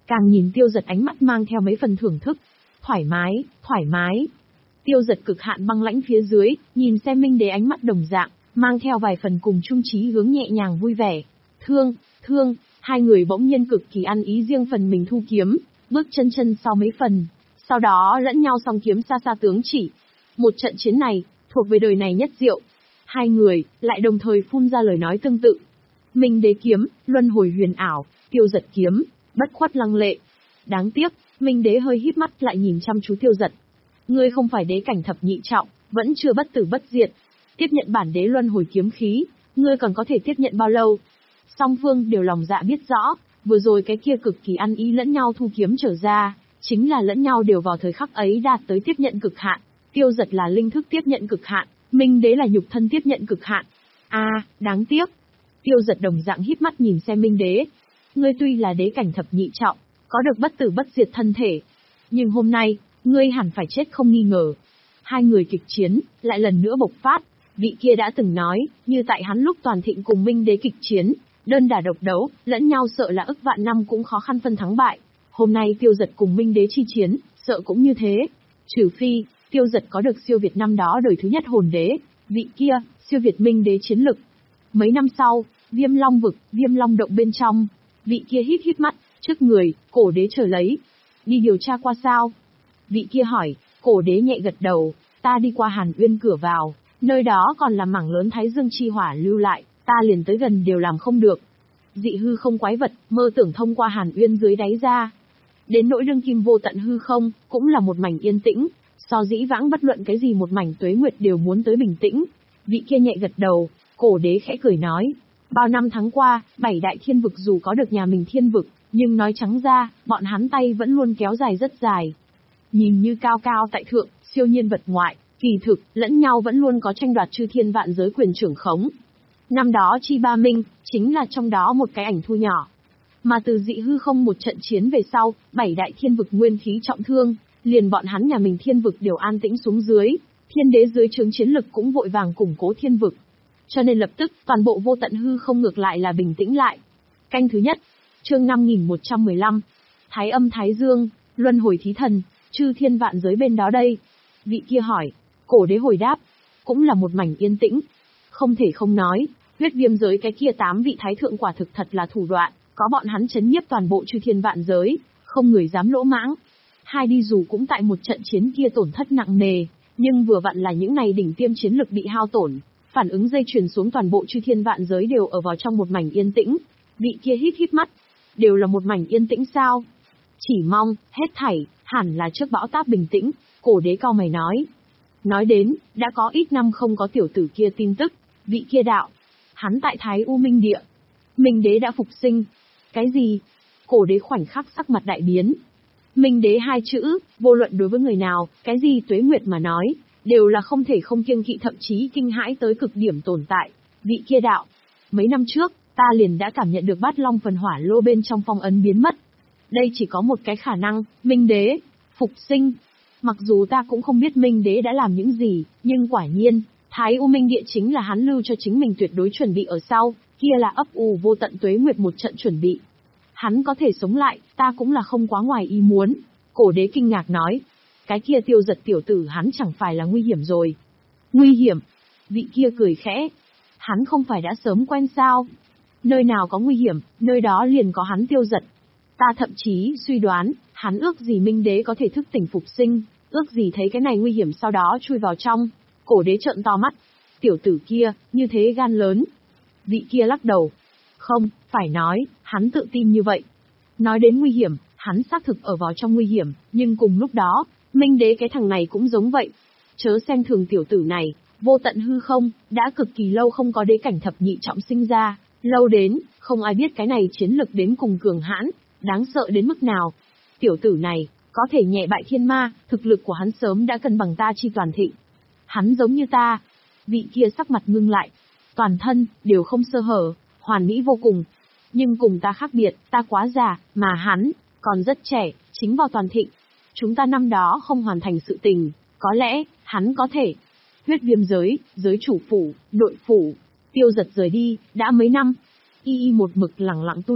Càng nhìn Tiêu Giật ánh mắt mang theo mấy phần thưởng thức. Thoải mái, thoải mái. Tiêu Giật cực hạn băng lãnh phía dưới, nhìn xem Minh Đế ánh mắt đồng dạng, mang theo vài phần cùng chung chí hướng nhẹ nhàng vui vẻ. Thương, thương, hai người bỗng nhiên cực kỳ ăn ý riêng phần mình thu kiếm, bước chân chân sau mấy phần, sau đó lẫn nhau song kiếm xa xa tướng chỉ. Một trận chiến này, thuộc về đời này nhất diệu. Hai người, lại đồng thời phun ra lời nói tương tự. Minh Đế kiếm, luân hồi huyền ảo, Tiêu Giật kiếm, bất khuất lăng lệ. Đáng tiếc, Minh Đế hơi híp mắt lại nhìn chăm chú Tiêu Giật. Ngươi không phải đế cảnh thập nhị trọng, vẫn chưa bất tử bất diệt. Tiếp nhận bản đế luân hồi kiếm khí, ngươi còn có thể tiếp nhận bao lâu? Song phương đều lòng dạ biết rõ, vừa rồi cái kia cực kỳ ăn ý lẫn nhau thu kiếm trở ra, chính là lẫn nhau đều vào thời khắc ấy đạt tới tiếp nhận cực hạn. Tiêu Giật là linh thức tiếp nhận cực hạn, Minh Đế là nhục thân tiếp nhận cực hạn. A, à, đáng tiếc. Tiêu Giật đồng dạng híp mắt nhìn xem Minh Đế. Ngươi tuy là đế cảnh thập nhị trọng, có được bất tử bất diệt thân thể, nhưng hôm nay, ngươi hẳn phải chết không nghi ngờ. Hai người kịch chiến, lại lần nữa bộc phát. Vị kia đã từng nói, như tại hắn lúc toàn thịnh cùng Minh Đế kịch chiến, đơn đả độc đấu, lẫn nhau sợ là ức vạn năm cũng khó khăn phân thắng bại. Hôm nay Tiêu Giật cùng Minh Đế chi chiến, sợ cũng như thế. Trừ phi, Tiêu Giật có được siêu việt năm đó đời thứ nhất hồn đế, vị kia, siêu việt Minh Đế chiến lực. Mấy năm sau, Viêm Long vực, Viêm Long động bên trong, vị kia hít hít mắt, trước người, cổ đế chờ lấy. Đi điều tra qua sao? Vị kia hỏi, cổ đế nhẹ gật đầu, ta đi qua Hàn Uyên cửa vào, nơi đó còn là mảng lớn Thái Dương chi hỏa lưu lại, ta liền tới gần đều làm không được. Dị hư không quái vật, mơ tưởng thông qua Hàn Uyên dưới đáy ra. Đến nỗi đương kim vô tận hư không, cũng là một mảnh yên tĩnh, so dĩ vãng bất luận cái gì một mảnh tuế nguyệt đều muốn tới bình tĩnh. Vị kia nhẹ gật đầu, cổ đế khẽ cười nói, bao năm tháng qua, bảy đại thiên vực dù có được nhà mình thiên vực, nhưng nói trắng ra, bọn hắn tay vẫn luôn kéo dài rất dài. Nhìn như cao cao tại thượng, siêu nhiên vật ngoại, kỳ thực, lẫn nhau vẫn luôn có tranh đoạt chư thiên vạn giới quyền trưởng khống. Năm đó Chi Ba Minh, chính là trong đó một cái ảnh thu nhỏ. Mà từ dị hư không một trận chiến về sau, bảy đại thiên vực nguyên khí trọng thương, liền bọn hắn nhà mình thiên vực đều an tĩnh xuống dưới, thiên đế dưới trướng chiến lực cũng vội vàng củng cố thiên vực. Cho nên lập tức, toàn bộ vô tận hư không ngược lại là bình tĩnh lại. Canh thứ nhất, chương năm nghìn một trăm mười lăm, Thái âm Thái Dương, luân hồi thí thần, chư thiên vạn giới bên đó đây. Vị kia hỏi, cổ đế hồi đáp, cũng là một mảnh yên tĩnh. Không thể không nói, huyết viêm giới cái kia tám vị thái thượng quả thực thật là thủ đoạn, có bọn hắn chấn nhiếp toàn bộ chư thiên vạn giới, không người dám lỗ mãng. Hai đi dù cũng tại một trận chiến kia tổn thất nặng nề, nhưng vừa vặn là những này đỉnh tiêm chiến lực bị hao tổn, phản ứng dây chuyền xuống toàn bộ chư thiên vạn giới đều ở vào trong một mảnh yên tĩnh. Vị kia hít hít mắt, đều là một mảnh yên tĩnh sao? Chỉ mong, hết thảy, hẳn là trước bão táp bình tĩnh, cổ đế cao mày nói. Nói đến, đã có ít năm không có tiểu tử kia tin tức, vị kia đạo. Hắn tại Thái U Minh Địa. Minh Đế đã phục sinh. Cái gì? Cổ đế khoảnh khắc sắc mặt đại biến. Minh Đế hai chữ, vô luận đối với người nào, cái gì tuế nguyệt mà nói, đều là không thể không kiêng kỵ thậm chí kinh hãi tới cực điểm tồn tại. Vị kia đạo. Mấy năm trước, ta liền đã cảm nhận được bát long phần hỏa lô bên trong phong ấn biến mất. Đây chỉ có một cái khả năng, Minh Đế, phục sinh. Mặc dù ta cũng không biết Minh Đế đã làm những gì, nhưng quả nhiên, Thái U Minh Địa chính là hắn lưu cho chính mình tuyệt đối chuẩn bị ở sau, kia là ấp ủ vô tận tuế nguyệt một trận chuẩn bị. Hắn có thể sống lại, ta cũng là không quá ngoài ý muốn. Cổ đế kinh ngạc nói, cái kia Tiêu Giật tiểu tử hắn chẳng phải là nguy hiểm rồi. Nguy hiểm? Vị kia cười khẽ. Hắn không phải đã sớm quen sao? Nơi nào có nguy hiểm, nơi đó liền có hắn Tiêu Giật. Ta thậm chí suy đoán, hắn ước gì Minh Đế có thể thức tỉnh phục sinh, ước gì thấy cái này nguy hiểm sau đó chui vào trong. Cổ đế trợn to mắt. Tiểu tử kia, như thế gan lớn. Vị kia lắc đầu. Không, phải nói, hắn tự tin như vậy. Nói đến nguy hiểm, hắn xác thực ở vào trong nguy hiểm, nhưng cùng lúc đó, Minh Đế cái thằng này cũng giống vậy. Chớ xem thường tiểu tử này, vô tận hư không, đã cực kỳ lâu không có đế cảnh thập nhị trọng sinh ra, lâu đến, không ai biết cái này chiến lực đến cùng cường hãn, đáng sợ đến mức nào. Tiểu tử này, có thể nhẹ bại thiên ma, thực lực của hắn sớm đã cân bằng ta chi toàn thịnh. Hắn giống như ta. Vị kia sắc mặt ngưng lại. Toàn thân, đều không sơ hở, hoàn mỹ vô cùng. Nhưng cùng ta khác biệt, ta quá già, mà hắn, còn rất trẻ, chính vào toàn thịnh. Chúng ta năm đó không hoàn thành sự tình, có lẽ, hắn có thể. Huyết viêm giới, giới chủ phủ, nội phủ, Tiêu Giật rời đi, đã mấy năm. Y y một mực lẳng lặng tu luyện,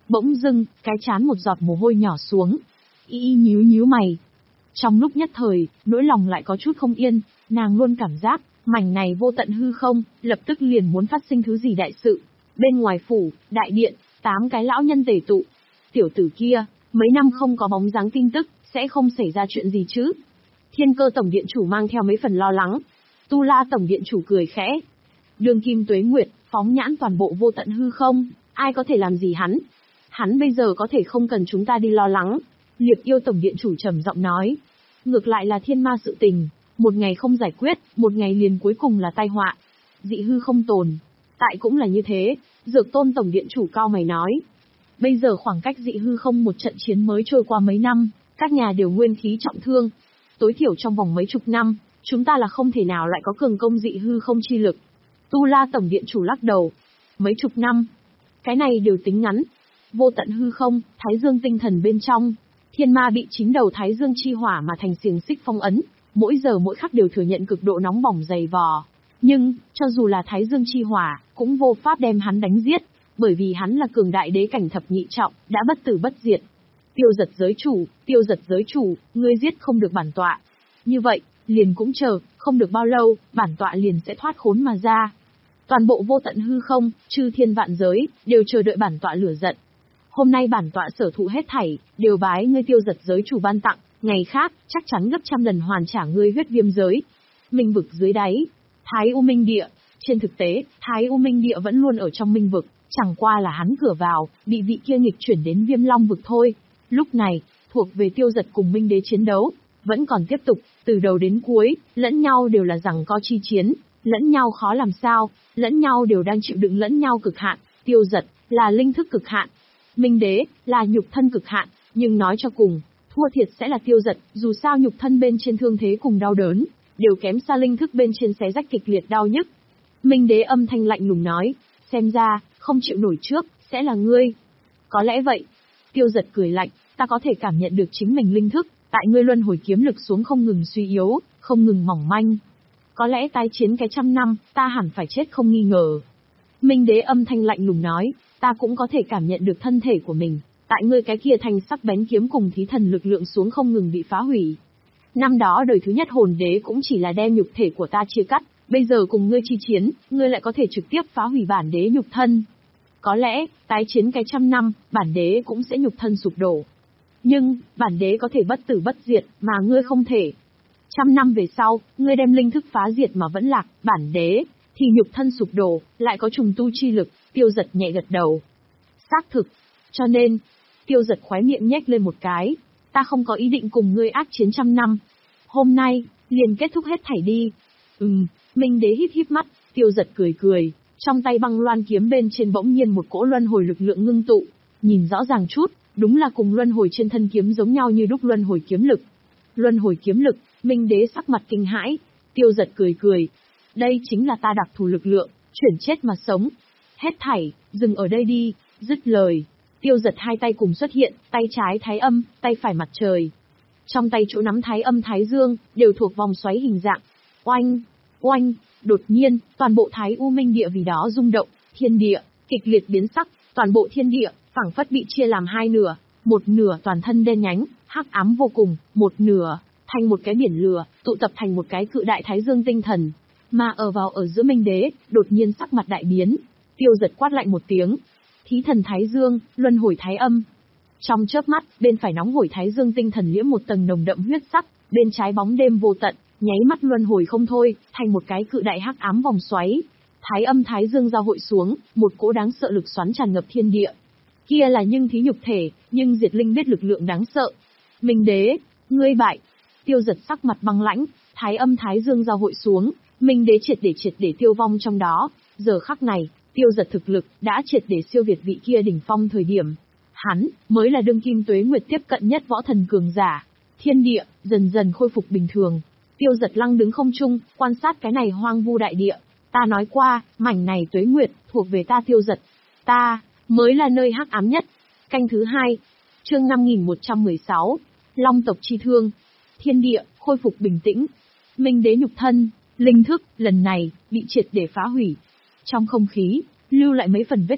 Bỗng dưng, cái trán một giọt mồ hôi nhỏ xuống. Y y nhíu nhíu mày. Trong lúc nhất thời, nỗi lòng lại có chút không yên, nàng luôn cảm giác, mảnh này vô tận hư không, lập tức liền muốn phát sinh thứ gì đại sự. Bên ngoài phủ, đại điện, tám cái lão nhân tề tụ. Tiểu tử kia, mấy năm không có bóng dáng tin tức, sẽ không xảy ra chuyện gì chứ? Thiên Cơ tổng điện chủ mang theo mấy phần lo lắng. Tu La tổng điện chủ cười khẽ. Đường Kim Tuế Nguyệt, phóng nhãn toàn bộ vô tận hư không, ai có thể làm gì hắn? Hắn bây giờ có thể không cần chúng ta đi lo lắng. Liệp Yêu tổng điện chủ trầm giọng nói. Ngược lại là thiên ma sự tình, một ngày không giải quyết, một ngày liền cuối cùng là tai họa. Dị hư không tồn. Tại cũng là như thế, Dược Tôn tổng điện chủ cao mày nói. Bây giờ khoảng cách dị hư không một trận chiến mới trôi qua mấy năm, các nhà đều nguyên khí trọng thương. Tối thiểu trong vòng mấy chục năm, chúng ta là không thể nào lại có cường công dị hư không chi lực. Tu La tổng điện chủ lắc đầu. Mấy chục năm. Cái này đều tính ngắn. Vô tận hư không, Thái Dương tinh thần bên trong. Thiên ma bị chính đầu Thái Dương chi hỏa mà thành xiềng xích phong ấn. Mỗi giờ mỗi khắc đều thừa nhận cực độ nóng bỏng dày vò. Nhưng, cho dù là Thái Dương chi hỏa, cũng vô pháp đem hắn đánh giết. Bởi vì hắn là cường đại đế cảnh thập nhị trọng, đã bất tử bất diệt. Tiêu Giật giới chủ, tiêu Giật giới chủ, ngươi giết không được bản tọa. Như vậy, liền cũng chờ, không được bao lâu, bản tọa liền sẽ thoát khốn mà ra. Toàn bộ vô tận hư không, chư thiên vạn giới, đều chờ đợi bản tọa lửa giận. Hôm nay bản tọa sở thụ hết thảy, đều bái ngươi tiêu Giật giới chủ ban tặng, ngày khác, chắc chắn gấp trăm lần hoàn trả ngươi huyết viêm giới. Minh vực dưới đáy, Thái U Minh Địa. Trên thực tế, Thái U Minh Địa vẫn luôn ở trong minh vực, chẳng qua là hắn cửa vào, bị vị kia nghịch chuyển đến Viêm Long vực thôi. Lúc này, thuộc về tiêu Giật cùng Minh Đế chiến đấu, vẫn còn tiếp tục, từ đầu đến cuối, lẫn nhau đều là rằng co chi chiến, lẫn nhau khó làm sao, lẫn nhau đều đang chịu đựng lẫn nhau cực hạn. Tiêu Giật là linh thức cực hạn, Minh Đế là nhục thân cực hạn, nhưng nói cho cùng, thua thiệt sẽ là tiêu Giật, dù sao nhục thân bên trên thương thế cùng đau đớn, đều kém xa linh thức bên trên xé rách kịch liệt đau nhức. Minh Đế âm thanh lạnh lùng nói, xem ra, không chịu nổi trước, sẽ là ngươi. Có lẽ vậy. Tiêu Giật cười lạnh, ta có thể cảm nhận được chính mình linh thức, tại ngươi luân hồi kiếm lực xuống không ngừng suy yếu, không ngừng mỏng manh. Có lẽ tái chiến cái trăm năm, ta hẳn phải chết không nghi ngờ. Minh Đế âm thanh lạnh lùng nói, ta cũng có thể cảm nhận được thân thể của mình, tại ngươi cái kia thành sắc bén kiếm cùng thí thần lực lượng xuống không ngừng bị phá hủy. Năm đó đời thứ nhất hồn đế cũng chỉ là đem nhục thể của ta chia cắt, bây giờ cùng ngươi chi chiến, ngươi lại có thể trực tiếp phá hủy bản đế nhục thân. Có lẽ, tái chiến cái trăm năm, bản đế cũng sẽ nhục thân sụp đổ. Nhưng, bản đế có thể bất tử bất diệt, mà ngươi không thể. Trăm năm về sau, ngươi đem linh thức phá diệt mà vẫn lạc, bản đế, thì nhục thân sụp đổ, lại có trùng tu chi lực. Tiêu Giật nhẹ gật đầu. Xác thực. Cho nên, Tiêu Giật khóe miệng nhếch lên một cái. Ta không có ý định cùng ngươi ác chiến trăm năm. Hôm nay, liền kết thúc hết thảy đi. Ừm, Minh Đế híp híp mắt, Tiêu Giật cười cười. Trong tay băng loan kiếm bên trên bỗng nhiên một cỗ luân hồi lực lượng ngưng tụ. Nhìn rõ ràng chút, đúng là cùng luân hồi trên thân kiếm giống nhau như đúc luân hồi kiếm lực. Luân hồi kiếm lực, Minh Đế sắc mặt kinh hãi. Tiêu Giật cười cười. Đây chính là ta đặc thù lực lượng, chuyển chết mà sống. Hết thảy, dừng ở đây đi. Dứt lời, Tiêu Giật hai tay cùng xuất hiện, tay trái thái âm, tay phải mặt trời. Trong tay chỗ nắm thái âm thái dương, đều thuộc vòng xoáy hình dạng. Oanh, oanh, đột nhiên, toàn bộ Thái U Minh Địa vì đó rung động, thiên địa, kịch liệt biến sắc, toàn bộ thiên địa, phảng phất bị chia làm hai nửa, một nửa toàn thân đen nhánh, hắc ám vô cùng, một nửa, thành một cái biển lửa, tụ tập thành một cái cự đại thái dương tinh thần. Mà ở vào ở giữa Minh Đế, đột nhiên sắc mặt đại biến, Tiêu Giật quát lạnh một tiếng. Thí thần thái dương, luân hồi thái âm. Trong chớp mắt, bên phải nóng hổi thái dương tinh thần liễm một tầng nồng đậm huyết sắc, bên trái bóng đêm vô tận, nháy mắt luân hồi không thôi, thành một cái cự đại hắc ám vòng xoáy. Thái âm thái dương giao hội xuống, một cỗ đáng sợ lực xoắn tràn ngập thiên địa. Kia là nhưng thí nhục thể, nhưng diệt linh biết lực lượng đáng sợ. Minh Đế, ngươi bại. Tiêu Giật sắc mặt băng lãnh, thái âm thái dương giao hội xuống, Minh Đế triệt để triệt để tiêu vong trong đó. Giờ khắc này, Tiêu Giật thực lực đã triệt để siêu việt vị kia đỉnh phong thời điểm. Hắn mới là đương kim tuế nguyệt tiếp cận nhất võ thần cường giả. Thiên địa dần dần khôi phục bình thường. Tiêu Giật lăng đứng không trung, quan sát cái này hoang vu đại địa. Ta nói qua, mảnh này tuế nguyệt thuộc về ta Tiêu Giật. Ta mới là nơi hắc ám nhất. Canh thứ hai, chương năm nghìn một trăm mười sáu, Long tộc chi thương. Thiên địa khôi phục bình tĩnh. Minh Đế nhục thân, linh thức lần này bị triệt để phá hủy. Trong không khí lưu lại mấy phần vết tích,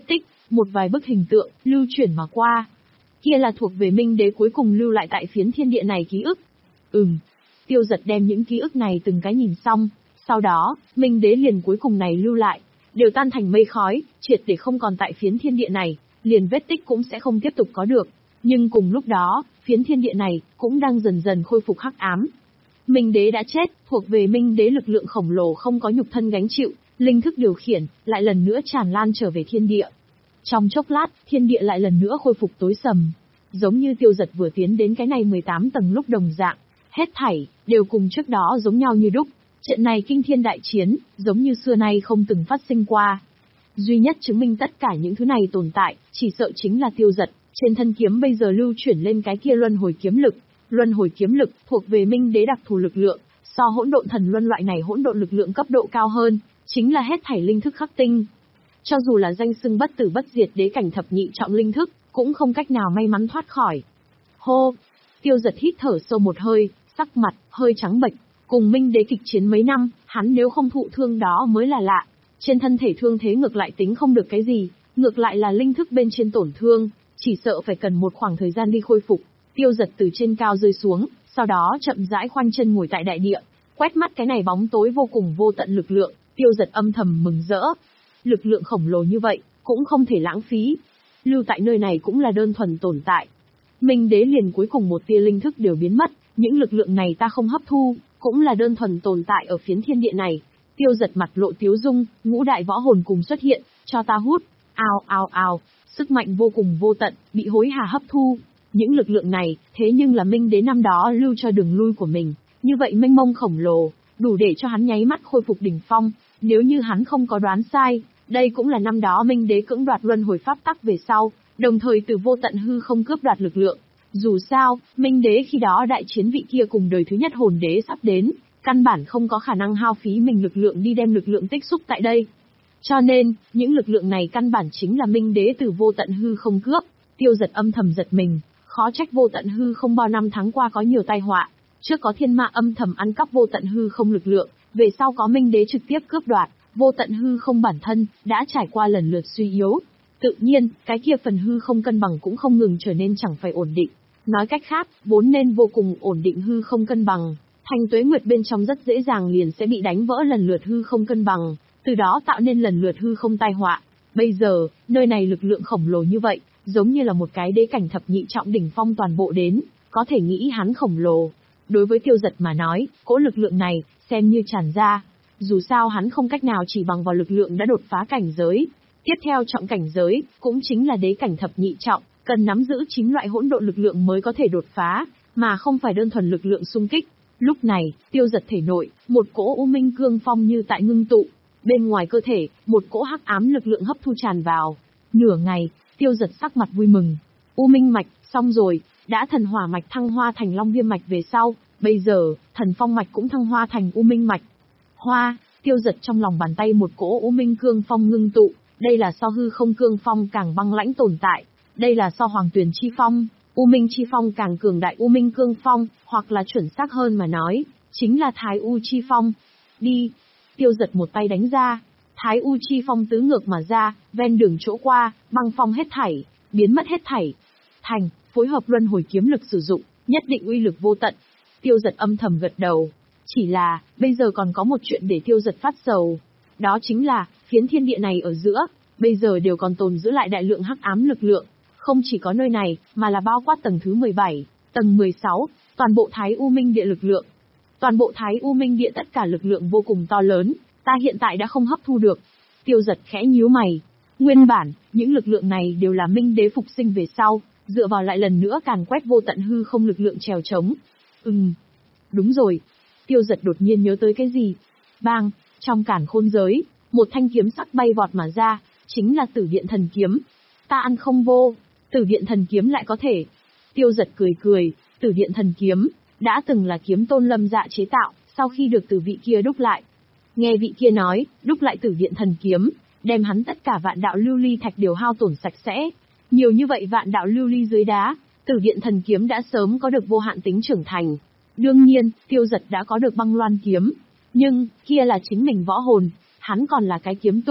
một vài bức hình tượng, lưu chuyển mà qua. Kia là thuộc về Minh Đế cuối cùng lưu lại tại phiến thiên địa này ký ức. Ừm. Tiêu Giật đem những ký ức này từng cái nhìn xong, sau đó, Minh Đế liền cuối cùng này lưu lại, đều tan thành mây khói, triệt để không còn tại phiến thiên địa này, liền vết tích cũng sẽ không tiếp tục có được. Nhưng cùng lúc đó, phiến thiên địa này cũng đang dần dần khôi phục hắc ám. Minh Đế đã chết, thuộc về Minh Đế lực lượng khổng lồ không có nhục thân gánh chịu, linh thức điều khiển, lại lần nữa tràn lan trở về thiên địa. Trong chốc lát, thiên địa lại lần nữa khôi phục tối sầm. Giống như Tiêu Giật vừa tiến đến cái này mười tám tầng lúc đồng dạng, hết thảy đều cùng trước đó giống nhau như đúc. Trận này kinh thiên đại chiến, giống như xưa nay không từng phát sinh qua. Duy nhất chứng minh tất cả những thứ này tồn tại, chỉ sợ chính là Tiêu Giật, trên thân kiếm bây giờ lưu chuyển lên cái kia luân hồi kiếm lực. Luân hồi kiếm lực thuộc về Minh Đế đặc thù lực lượng, so hỗn độn thần luân loại này hỗn độn lực lượng cấp độ cao hơn, chính là hết thảy linh thức khắc tinh. Cho dù là danh xưng bất tử bất diệt đế cảnh thập nhị trọng linh thức, cũng không cách nào may mắn thoát khỏi. Hô! Tiêu Giật hít thở sâu một hơi, sắc mặt hơi trắng bệch. Cùng Minh Đế kịch chiến mấy năm, hắn nếu không thụ thương đó mới là lạ. Trên thân thể thương thế ngược lại tính không được cái gì, ngược lại là linh thức bên trên tổn thương, chỉ sợ phải cần một khoảng thời gian đi khôi phục. Tiêu Giật từ trên cao rơi xuống, sau đó chậm rãi khoanh chân ngồi tại đại địa, quét mắt cái này bóng tối vô cùng vô tận lực lượng, Tiêu Giật âm thầm mừng rỡ. Lực lượng khổng lồ như vậy, cũng không thể lãng phí. Lưu tại nơi này cũng là đơn thuần tồn tại. Minh Đế liền cuối cùng một tia linh thức đều biến mất, những lực lượng này ta không hấp thu, cũng là đơn thuần tồn tại ở phiến thiên địa này. Tiêu Giật mặt lộ tiếu dung, ngũ đại võ hồn cùng xuất hiện, cho ta hút. Ào ào ào, sức mạnh vô cùng vô tận, bị hối hà hấp thu. Những lực lượng này, thế nhưng là Minh Đế năm đó lưu cho đường lui của mình, như vậy mênh mông khổng lồ, đủ để cho hắn nháy mắt khôi phục đỉnh phong. Nếu như hắn không có đoán sai, đây cũng là năm đó Minh Đế cưỡng đoạt luân hồi pháp tắc về sau, đồng thời từ vô tận hư không cướp đoạt lực lượng. Dù sao, Minh Đế khi đó đại chiến vị kia cùng đời thứ nhất hồn đế sắp đến, căn bản không có khả năng hao phí mình lực lượng đi đem lực lượng tích xúc tại đây. Cho nên, những lực lượng này căn bản chính là Minh Đế từ vô tận hư không cướp. Tiêu Giật âm thầm giật mình, khó trách vô tận hư không bao năm tháng qua có nhiều tai họa. Trước có thiên ma âm thầm ăn cắp vô tận hư không lực lượng, về sau có Minh Đế trực tiếp cướp đoạt, vô tận hư không bản thân đã trải qua lần lượt suy yếu. Tự nhiên, cái kia phần hư không cân bằng cũng không ngừng trở nên chẳng phải ổn định. Nói cách khác, vốn nên vô cùng ổn định hư không cân bằng, thành tuế nguyệt bên trong rất dễ dàng liền sẽ bị đánh vỡ lần lượt hư không cân bằng, từ đó tạo nên lần lượt hư không tai họa. Bây giờ, nơi này lực lượng khổng lồ như vậy, giống như là một cái đế cảnh thập nhị trọng đỉnh phong toàn bộ đến, có thể nghĩ hắn khổng lồ. Đối với Tiêu Giật mà nói, cỗ lực lượng này, xem như tràn ra. Dù sao hắn không cách nào chỉ bằng vào lực lượng đã đột phá cảnh giới. Tiếp theo trọng cảnh giới, cũng chính là đế cảnh thập nhị trọng, cần nắm giữ chín loại hỗn độn lực lượng mới có thể đột phá, mà không phải đơn thuần lực lượng xung kích. Lúc này, Tiêu Giật thể nội, một cỗ u minh cương phong như tại ngưng tụ. Bên ngoài cơ thể, một cỗ hắc ám lực lượng hấp thu tràn vào. Nửa ngày, Tiêu Giật sắc mặt vui mừng. U minh mạch, xong rồi, đã thần hỏa mạch thăng hoa thành long viêm mạch về sau, bây giờ, thần phong mạch cũng thăng hoa thành u minh mạch. Hoa, Tiêu Giật trong lòng bàn tay một cỗ u minh cương phong ngưng tụ, đây là so hư không cương phong càng băng lãnh tồn tại, đây là so hoàng tuyền chi phong, u minh chi phong càng cường đại u minh cương phong, hoặc là chuẩn xác hơn mà nói, chính là thái u chi phong. Đi, Tiêu Giật một tay đánh ra, thái u chi phong tứ ngược mà ra, ven đường chỗ qua, băng phong hết thảy, biến mất hết thảy. Thành, phối hợp luân hồi kiếm lực sử dụng, nhất định uy lực vô tận. Tiêu Giật âm thầm gật đầu. Chỉ là, bây giờ còn có một chuyện để Tiêu Giật phát sầu. Đó chính là, phiến thiên địa này ở giữa, bây giờ đều còn tồn giữ lại đại lượng hắc ám lực lượng. Không chỉ có nơi này, mà là bao quát tầng thứ mười bảy, tầng mười sáu, toàn bộ Thái U Minh Địa lực lượng. Toàn bộ Thái U Minh Địa tất cả lực lượng vô cùng to lớn, ta hiện tại đã không hấp thu được. Tiêu Giật khẽ nhíu mày. Nguyên bản, những lực lượng này đều là Minh Đế phục sinh về sau, dựa vào lại lần nữa càn quét vô tận hư không lực lượng trèo trống. Ừm, đúng rồi. Tiêu Giật đột nhiên nhớ tới cái gì. Bang, trong càn khôn giới, một thanh kiếm sắc bay vọt mà ra, chính là Tử Điện Thần Kiếm. Ta ăn không vô, Tử Điện Thần Kiếm lại có thể. Tiêu Giật cười cười, Tử Điện Thần Kiếm, đã từng là kiếm tôn Lâm Dạ chế tạo, sau khi được từ vị kia đúc lại. Nghe vị kia nói, đúc lại Tử Điện Thần Kiếm, đem hắn tất cả vạn đạo lưu ly thạch đều hao tổn sạch sẽ. Nhiều như vậy vạn đạo lưu ly dưới đá, Tử Điện Thần Kiếm đã sớm có được vô hạn tính trưởng thành. Đương nhiên, Tiêu Giật đã có được băng loan kiếm. Nhưng, kia là chính mình võ hồn, hắn còn là cái kiếm tu,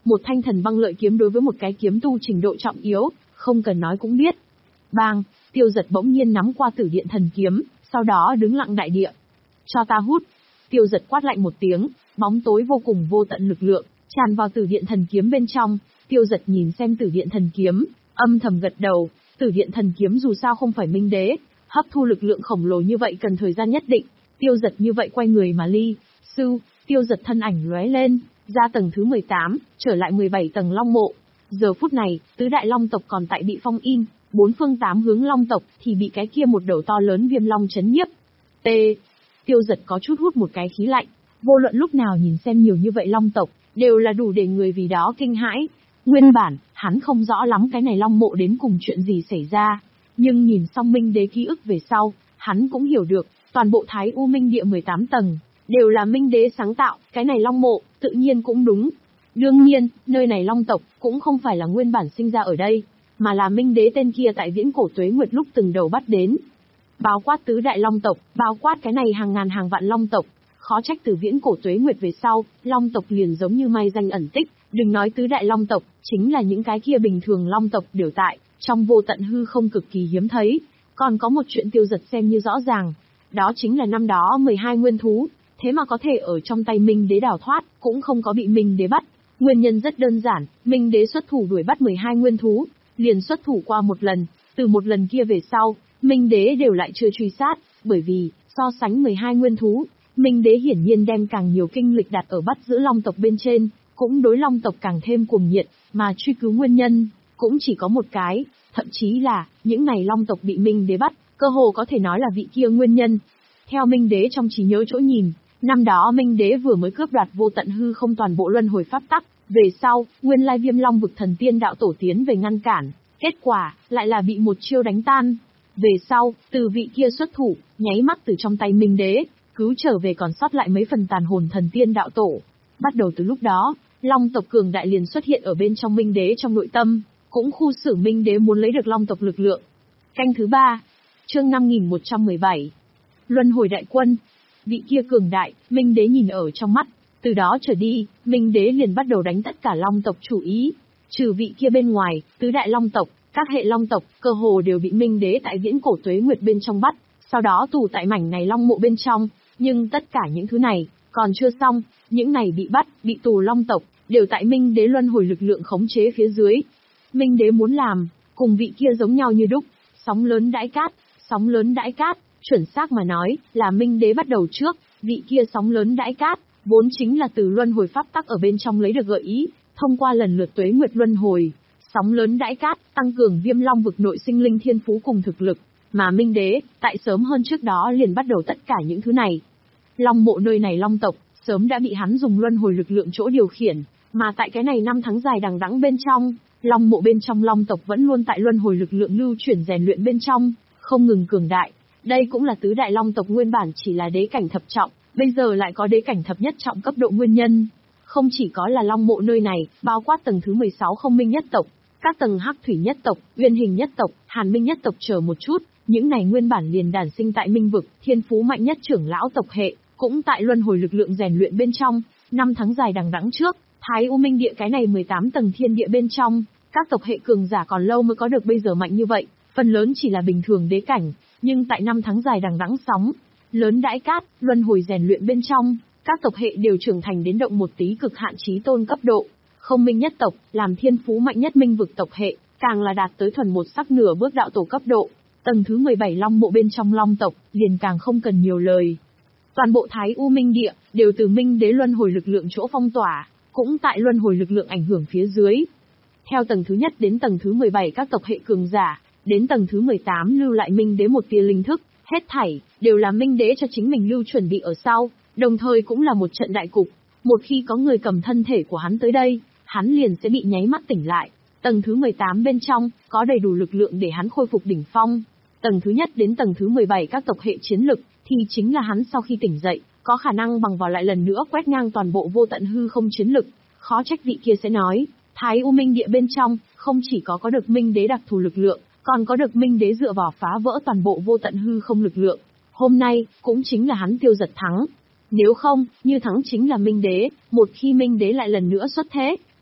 Một thanh thần băng lợi kiếm đối với một cái kiếm tu trình độ trọng yếu, không cần nói cũng biết. Bang, Tiêu Dật bỗng nhiên nắm qua Tử Điện Thần Kiếm, sau đó đứng lặng đại địa. Cho ta hút. Tiêu Dật quát lạnh một tiếng, bóng tối vô cùng vô tận lực lượng tràn vào Tử Điện Thần Kiếm bên trong. Tiêu Dật nhìn xem Tử Điện Thần Kiếm, âm thầm gật đầu. Tử Điện Thần Kiếm dù sao không phải minh đế, hấp thu lực lượng khổng lồ như vậy cần thời gian nhất định. Tiêu Dật như vậy quay người mà ly, sư, Tiêu Dật thân ảnh lóe lên, ra tầng thứ mười tám, trở lại mười bảy tầng Long Mộ. Giờ phút này, tứ đại Long tộc còn tại bị phong in, bốn phương tám hướng Long tộc thì bị cái kia một đầu to lớn Viêm Long chấn nhiếp. T. Tiêu Dật có chút hút một cái khí lạnh, vô luận lúc nào nhìn xem nhiều như vậy Long tộc, đều là đủ để người vì đó kinh hãi. Nguyên bản, hắn không rõ lắm cái này Long Mộ đến cùng chuyện gì xảy ra, nhưng nhìn xong Minh Đế ký ức về sau, hắn cũng hiểu được, toàn bộ Thái U Minh Địa mười tám tầng, đều là Minh Đế sáng tạo, cái này Long Mộ, tự nhiên cũng đúng. Đương nhiên, nơi này Long tộc, cũng không phải là nguyên bản sinh ra ở đây, mà là Minh Đế tên kia tại viễn cổ tuế nguyệt lúc từng đầu bắt đến. Bao quát tứ đại Long tộc, bao quát cái này hàng ngàn hàng vạn Long tộc, khó trách từ viễn cổ tuế nguyệt về sau, Long tộc liền giống như mai danh ẩn tích, đừng nói tứ đại Long tộc, chính là những cái kia bình thường Long tộc đều tại, trong vô tận hư không cực kỳ hiếm thấy. Còn có một chuyện Tiêu Dật xem như rõ ràng, đó chính là năm đó mười hai nguyên thú, thế mà có thể ở trong tay Minh Đế đào thoát, cũng không có bị Minh Đế bắt. Nguyên nhân rất đơn giản, Minh Đế xuất thủ đuổi bắt mười hai nguyên thú, liền xuất thủ qua một lần, từ một lần kia về sau, Minh Đế đều lại chưa truy sát, bởi vì, so sánh mười hai nguyên thú, Minh Đế hiển nhiên đem càng nhiều kinh lịch đặt ở bắt giữ Long tộc bên trên, cũng đối Long tộc càng thêm cuồng nhiệt, mà truy cứu nguyên nhân, cũng chỉ có một cái, thậm chí là, những này Long tộc bị Minh Đế bắt, cơ hồ có thể nói là vị kia nguyên nhân. Theo Minh Đế trong trí nhớ chỗ nhìn, năm đó Minh Đế vừa mới cướp đoạt vô tận hư không toàn bộ luân hồi pháp tắc, về sau, nguyên lai Viêm Long vực thần tiên đạo tổ tiến về ngăn cản, kết quả, lại là bị một chiêu đánh tan. Về sau, từ vị kia xuất thủ, nháy mắt từ trong tay Minh Đế, cứu trở về còn sót lại mấy phần tàn hồn thần tiên đạo tổ. Bắt đầu từ lúc đó, Long tộc cường đại liền xuất hiện ở bên trong Minh Đế trong nội tâm, cũng khu xử Minh Đế muốn lấy được Long tộc lực lượng. Canh thứ ba, chương năm nghìn một trăm mười bảy, Luân hồi đại quân. Vị kia cường đại, Minh Đế nhìn ở trong mắt, từ đó trở đi, Minh Đế liền bắt đầu đánh tất cả Long tộc chủ ý. Trừ vị kia bên ngoài, tứ đại Long tộc, các hệ Long tộc, cơ hồ đều bị Minh Đế tại viễn cổ tuế nguyệt bên trong bắt, sau đó tù tại mảnh này Long Mộ bên trong. Nhưng tất cả những thứ này, còn chưa xong, những này bị bắt, bị tù Long tộc, đều tại Minh Đế luân hồi lực lượng khống chế phía dưới. Minh Đế muốn làm, cùng vị kia giống nhau như đúc, sóng lớn đãi cát, sóng lớn đãi cát, chuẩn xác mà nói, là Minh Đế bắt đầu trước, vị kia sóng lớn đãi cát, vốn chính là từ luân hồi pháp tắc ở bên trong lấy được gợi ý, thông qua lần lượt tuế nguyệt luân hồi, sóng lớn đãi cát, tăng cường Viêm Long vực nội sinh linh thiên phú cùng thực lực, mà Minh Đế, tại sớm hơn trước đó liền bắt đầu tất cả những thứ này. Long Mộ nơi này Long tộc, sớm đã bị hắn dùng luân hồi lực lượng chỗ điều khiển, mà tại cái này năm tháng dài đằng đẵng bên trong, Long Mộ bên trong Long tộc vẫn luôn tại luân hồi lực lượng lưu chuyển rèn luyện bên trong, không ngừng cường đại. Đây cũng là tứ đại Long tộc nguyên bản chỉ là đế cảnh thập trọng, bây giờ lại có đế cảnh thập nhất trọng cấp độ nguyên nhân. Không chỉ có là Long Mộ nơi này, bao quát tầng thứ mười sáu Không Minh nhất tộc, các tầng Hắc Thủy nhất tộc, Uyên Hình nhất tộc, Hàn Minh nhất tộc chờ một chút, những này nguyên bản liền đản sinh tại Minh vực, thiên phú mạnh nhất trưởng lão tộc hệ, cũng tại luân hồi lực lượng rèn luyện bên trong. Năm tháng dài đằng đẵng trước, Thái U Minh Địa cái này mười tám tầng thiên địa bên trong, các tộc hệ cường giả còn lâu mới có được bây giờ mạnh như vậy, phần lớn chỉ là bình thường đế cảnh, nhưng tại năm tháng dài đằng đẵng sóng lớn đãi cát, luân hồi rèn luyện bên trong, các tộc hệ đều trưởng thành đến động một tí cực hạn chí tôn cấp độ. Không Minh nhất tộc, làm thiên phú mạnh nhất Minh vực tộc hệ, càng là đạt tới thuần một sắc nửa bước đạo tổ cấp độ. Tầng thứ mười bảy Long Mộ bên trong Long tộc, liền càng không cần nhiều lời. Toàn bộ Thái U Minh Địa, đều từ Minh Đế luân hồi lực lượng chỗ phong tỏa, cũng tại luân hồi lực lượng ảnh hưởng phía dưới. Theo tầng thứ nhất đến tầng thứ mười bảy các tộc hệ cường giả, đến tầng thứ mười tám lưu lại Minh Đế một tia linh thức, hết thảy, đều là Minh Đế cho chính mình lưu chuẩn bị ở sau, đồng thời cũng là một trận đại cục. Một khi có người cầm thân thể của hắn tới đây, hắn liền sẽ bị nháy mắt tỉnh lại. Tầng thứ mười tám bên trong, có đầy đủ lực lượng để hắn khôi phục đỉnh phong. Tầng thứ nhất đến tầng thứ mười bảy các tộc hệ chiến lực, thì chính là hắn sau khi tỉnh dậy, có khả năng bằng vào lại lần nữa quét ngang toàn bộ vô tận hư không chiến lực. Khó trách vị kia sẽ nói, Thái U Minh Địa bên trong, không chỉ có có được Minh Đế đặc thù lực lượng, còn có được Minh Đế dựa vào phá vỡ toàn bộ vô tận hư không lực lượng. Hôm nay, cũng chính là hắn Tiêu Dật thắng. Nếu không, như thắng chính là Minh Đế, một khi Minh Đế lại lần nữa xuất thế,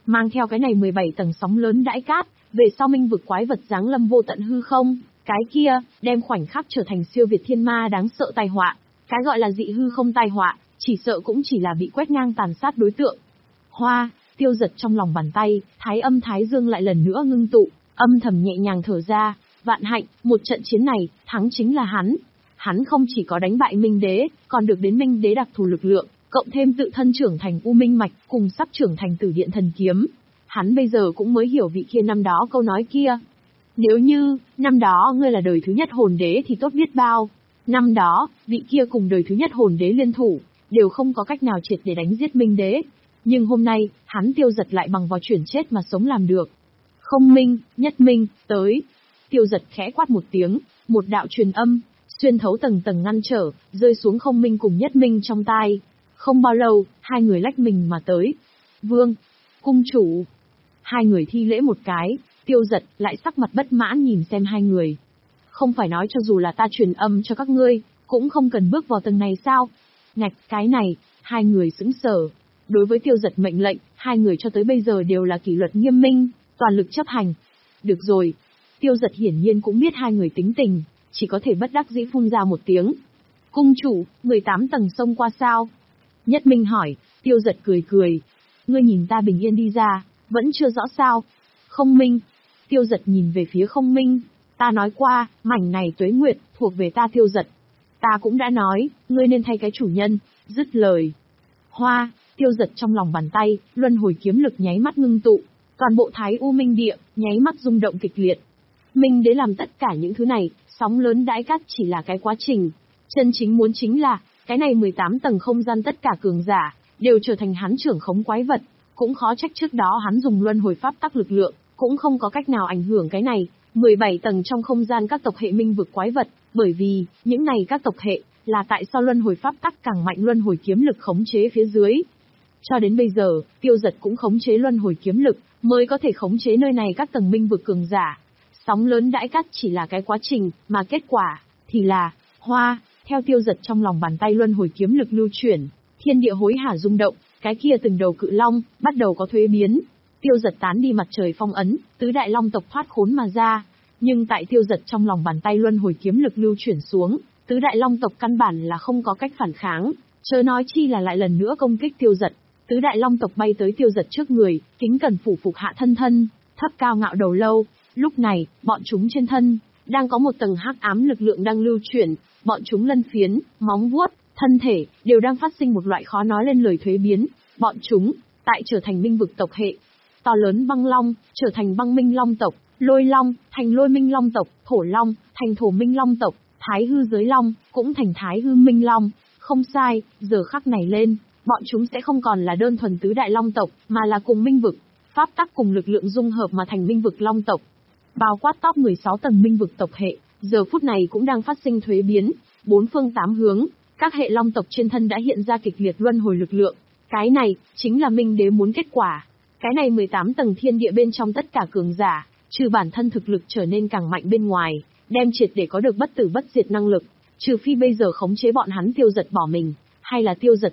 mang theo cái này mười bảy tầng sóng lớn đãi cát, về sau minh vực quái vật giáng lâm vô tận hư không, cái kia, đem khoảnh khắc trở thành siêu việt thiên ma đáng sợ tai họa. Cái gọi là dị hư không tai họa, chỉ sợ cũng chỉ là bị quét ngang tàn sát đối tượng. Hoa, Tiêu Giật trong lòng bàn tay, thái âm thái dương lại lần nữa ngưng tụ, âm thầm nhẹ nhàng thở ra, vạn hạnh, một trận chiến này, thắng chính là hắn. Hắn không chỉ có đánh bại Minh Đế, còn được đến Minh Đế đặc thù lực lượng, cộng thêm tự thân trưởng thành U Minh Mạch, cùng sắp trưởng thành Tử Điện Thần Kiếm. Hắn bây giờ cũng mới hiểu vị kia năm đó câu nói kia. Nếu như, năm đó ngươi là đời thứ nhất hồn đế thì tốt biết bao. Năm đó, vị kia cùng đời thứ nhất hồn đế liên thủ, đều không có cách nào triệt để đánh giết Minh Đế. Nhưng hôm nay, hắn Tiêu Giật lại bằng vào chuyển chết mà sống làm được. Không minh, nhất minh, tới. Tiêu Giật khẽ quát một tiếng, một đạo truyền âm, xuyên thấu tầng tầng ngăn trở, rơi xuống không minh cùng nhất minh trong tai. Không bao lâu, hai người lách mình mà tới. Vương, cung chủ. Hai người thi lễ một cái, Tiêu Giật lại sắc mặt bất mãn nhìn xem hai người. Không phải nói cho dù là ta truyền âm cho các ngươi, cũng không cần bước vào tầng này sao? Ngạch cái này, hai người sững sờ. Đối với Tiêu Giật mệnh lệnh, hai người cho tới bây giờ đều là kỷ luật nghiêm minh, toàn lực chấp hành. Được rồi. Tiêu Giật hiển nhiên cũng biết hai người tính tình, chỉ có thể bất đắc dĩ phun ra một tiếng. Cung chủ, mười tám tầng sông qua sao? Nhất Minh hỏi, Tiêu Giật cười cười. Ngươi nhìn ta bình yên đi ra, vẫn chưa rõ sao? Không minh. Tiêu Giật nhìn về phía không minh. Ta nói qua, mảnh này tuế nguyệt, thuộc về ta Tiêu Giật. Ta cũng đã nói, ngươi nên thay cái chủ nhân, dứt lời. Hoa, Tiêu Giật trong lòng bàn tay, luân hồi kiếm lực nháy mắt ngưng tụ. Toàn bộ Thái U Minh Địa, nháy mắt rung động kịch liệt. Minh Đế làm tất cả những thứ này, sóng lớn đãi cát chỉ là cái quá trình. Chân chính muốn chính là, cái này mười tám tầng không gian tất cả cường giả, đều trở thành hắn trưởng khống quái vật. Cũng khó trách trước đó hắn dùng luân hồi pháp tắc lực lượng, cũng không có cách nào ảnh hưởng cái này. mười bảy tầng trong không gian các tộc hệ minh vực quái vật, bởi vì, những này các tộc hệ, là tại sao luân hồi pháp tắc càng mạnh luân hồi kiếm lực khống chế phía dưới. Cho đến bây giờ, Tiêu Giật cũng khống chế luân hồi kiếm lực, mới có thể khống chế nơi này các tầng minh vực cường giả. Sóng lớn đãi cát chỉ là cái quá trình, mà kết quả, thì là, hoa, theo Tiêu Giật trong lòng bàn tay luân hồi kiếm lực lưu chuyển, thiên địa hối hả rung động, cái kia từng đầu cự long, bắt đầu có thuế biến. Tiêu Giật tán đi mặt trời phong ấn, tứ đại long tộc thoát khốn mà ra. Nhưng tại Tiêu Giật trong lòng bàn tay luân hồi kiếm lực lưu chuyển xuống, tứ đại long tộc căn bản là không có cách phản kháng, chớ nói chi là lại lần nữa công kích Tiêu Giật. Tứ đại long tộc bay tới Tiêu Giật trước người, kính cẩn phủ phục hạ thân thân, thấp cao ngạo đầu lâu. Lúc này, bọn chúng trên thân, đang có một tầng hắc ám lực lượng đang lưu chuyển, bọn chúng lân phiến, móng vuốt, thân thể, đều đang phát sinh một loại khó nói lên lời thuế biến. Bọn chúng, tại trở thành minh vực tộc hệ. To lớn băng long, trở thành băng minh long tộc, lôi long, thành lôi minh long tộc, thổ long, thành thổ minh long tộc, thái hư giới long, cũng thành thái hư minh long. Không sai, giờ khắc này lên, bọn chúng sẽ không còn là đơn thuần tứ đại long tộc, mà là cùng minh vực, pháp tắc cùng lực lượng dung hợp mà thành minh vực long tộc. Bao quát top mười sáu tầng minh vực tộc hệ, giờ phút này cũng đang phát sinh thuế biến, bốn phương tám hướng, các hệ long tộc trên thân đã hiện ra kịch liệt luân hồi lực lượng. Cái này, chính là Minh Đế muốn kết quả. Cái này mười tám tầng thiên địa bên trong tất cả cường giả, trừ bản thân thực lực trở nên càng mạnh bên ngoài, đem triệt để có được bất tử bất diệt năng lực, trừ phi bây giờ khống chế bọn hắn Tiêu Giật bỏ mình, hay là Tiêu Giật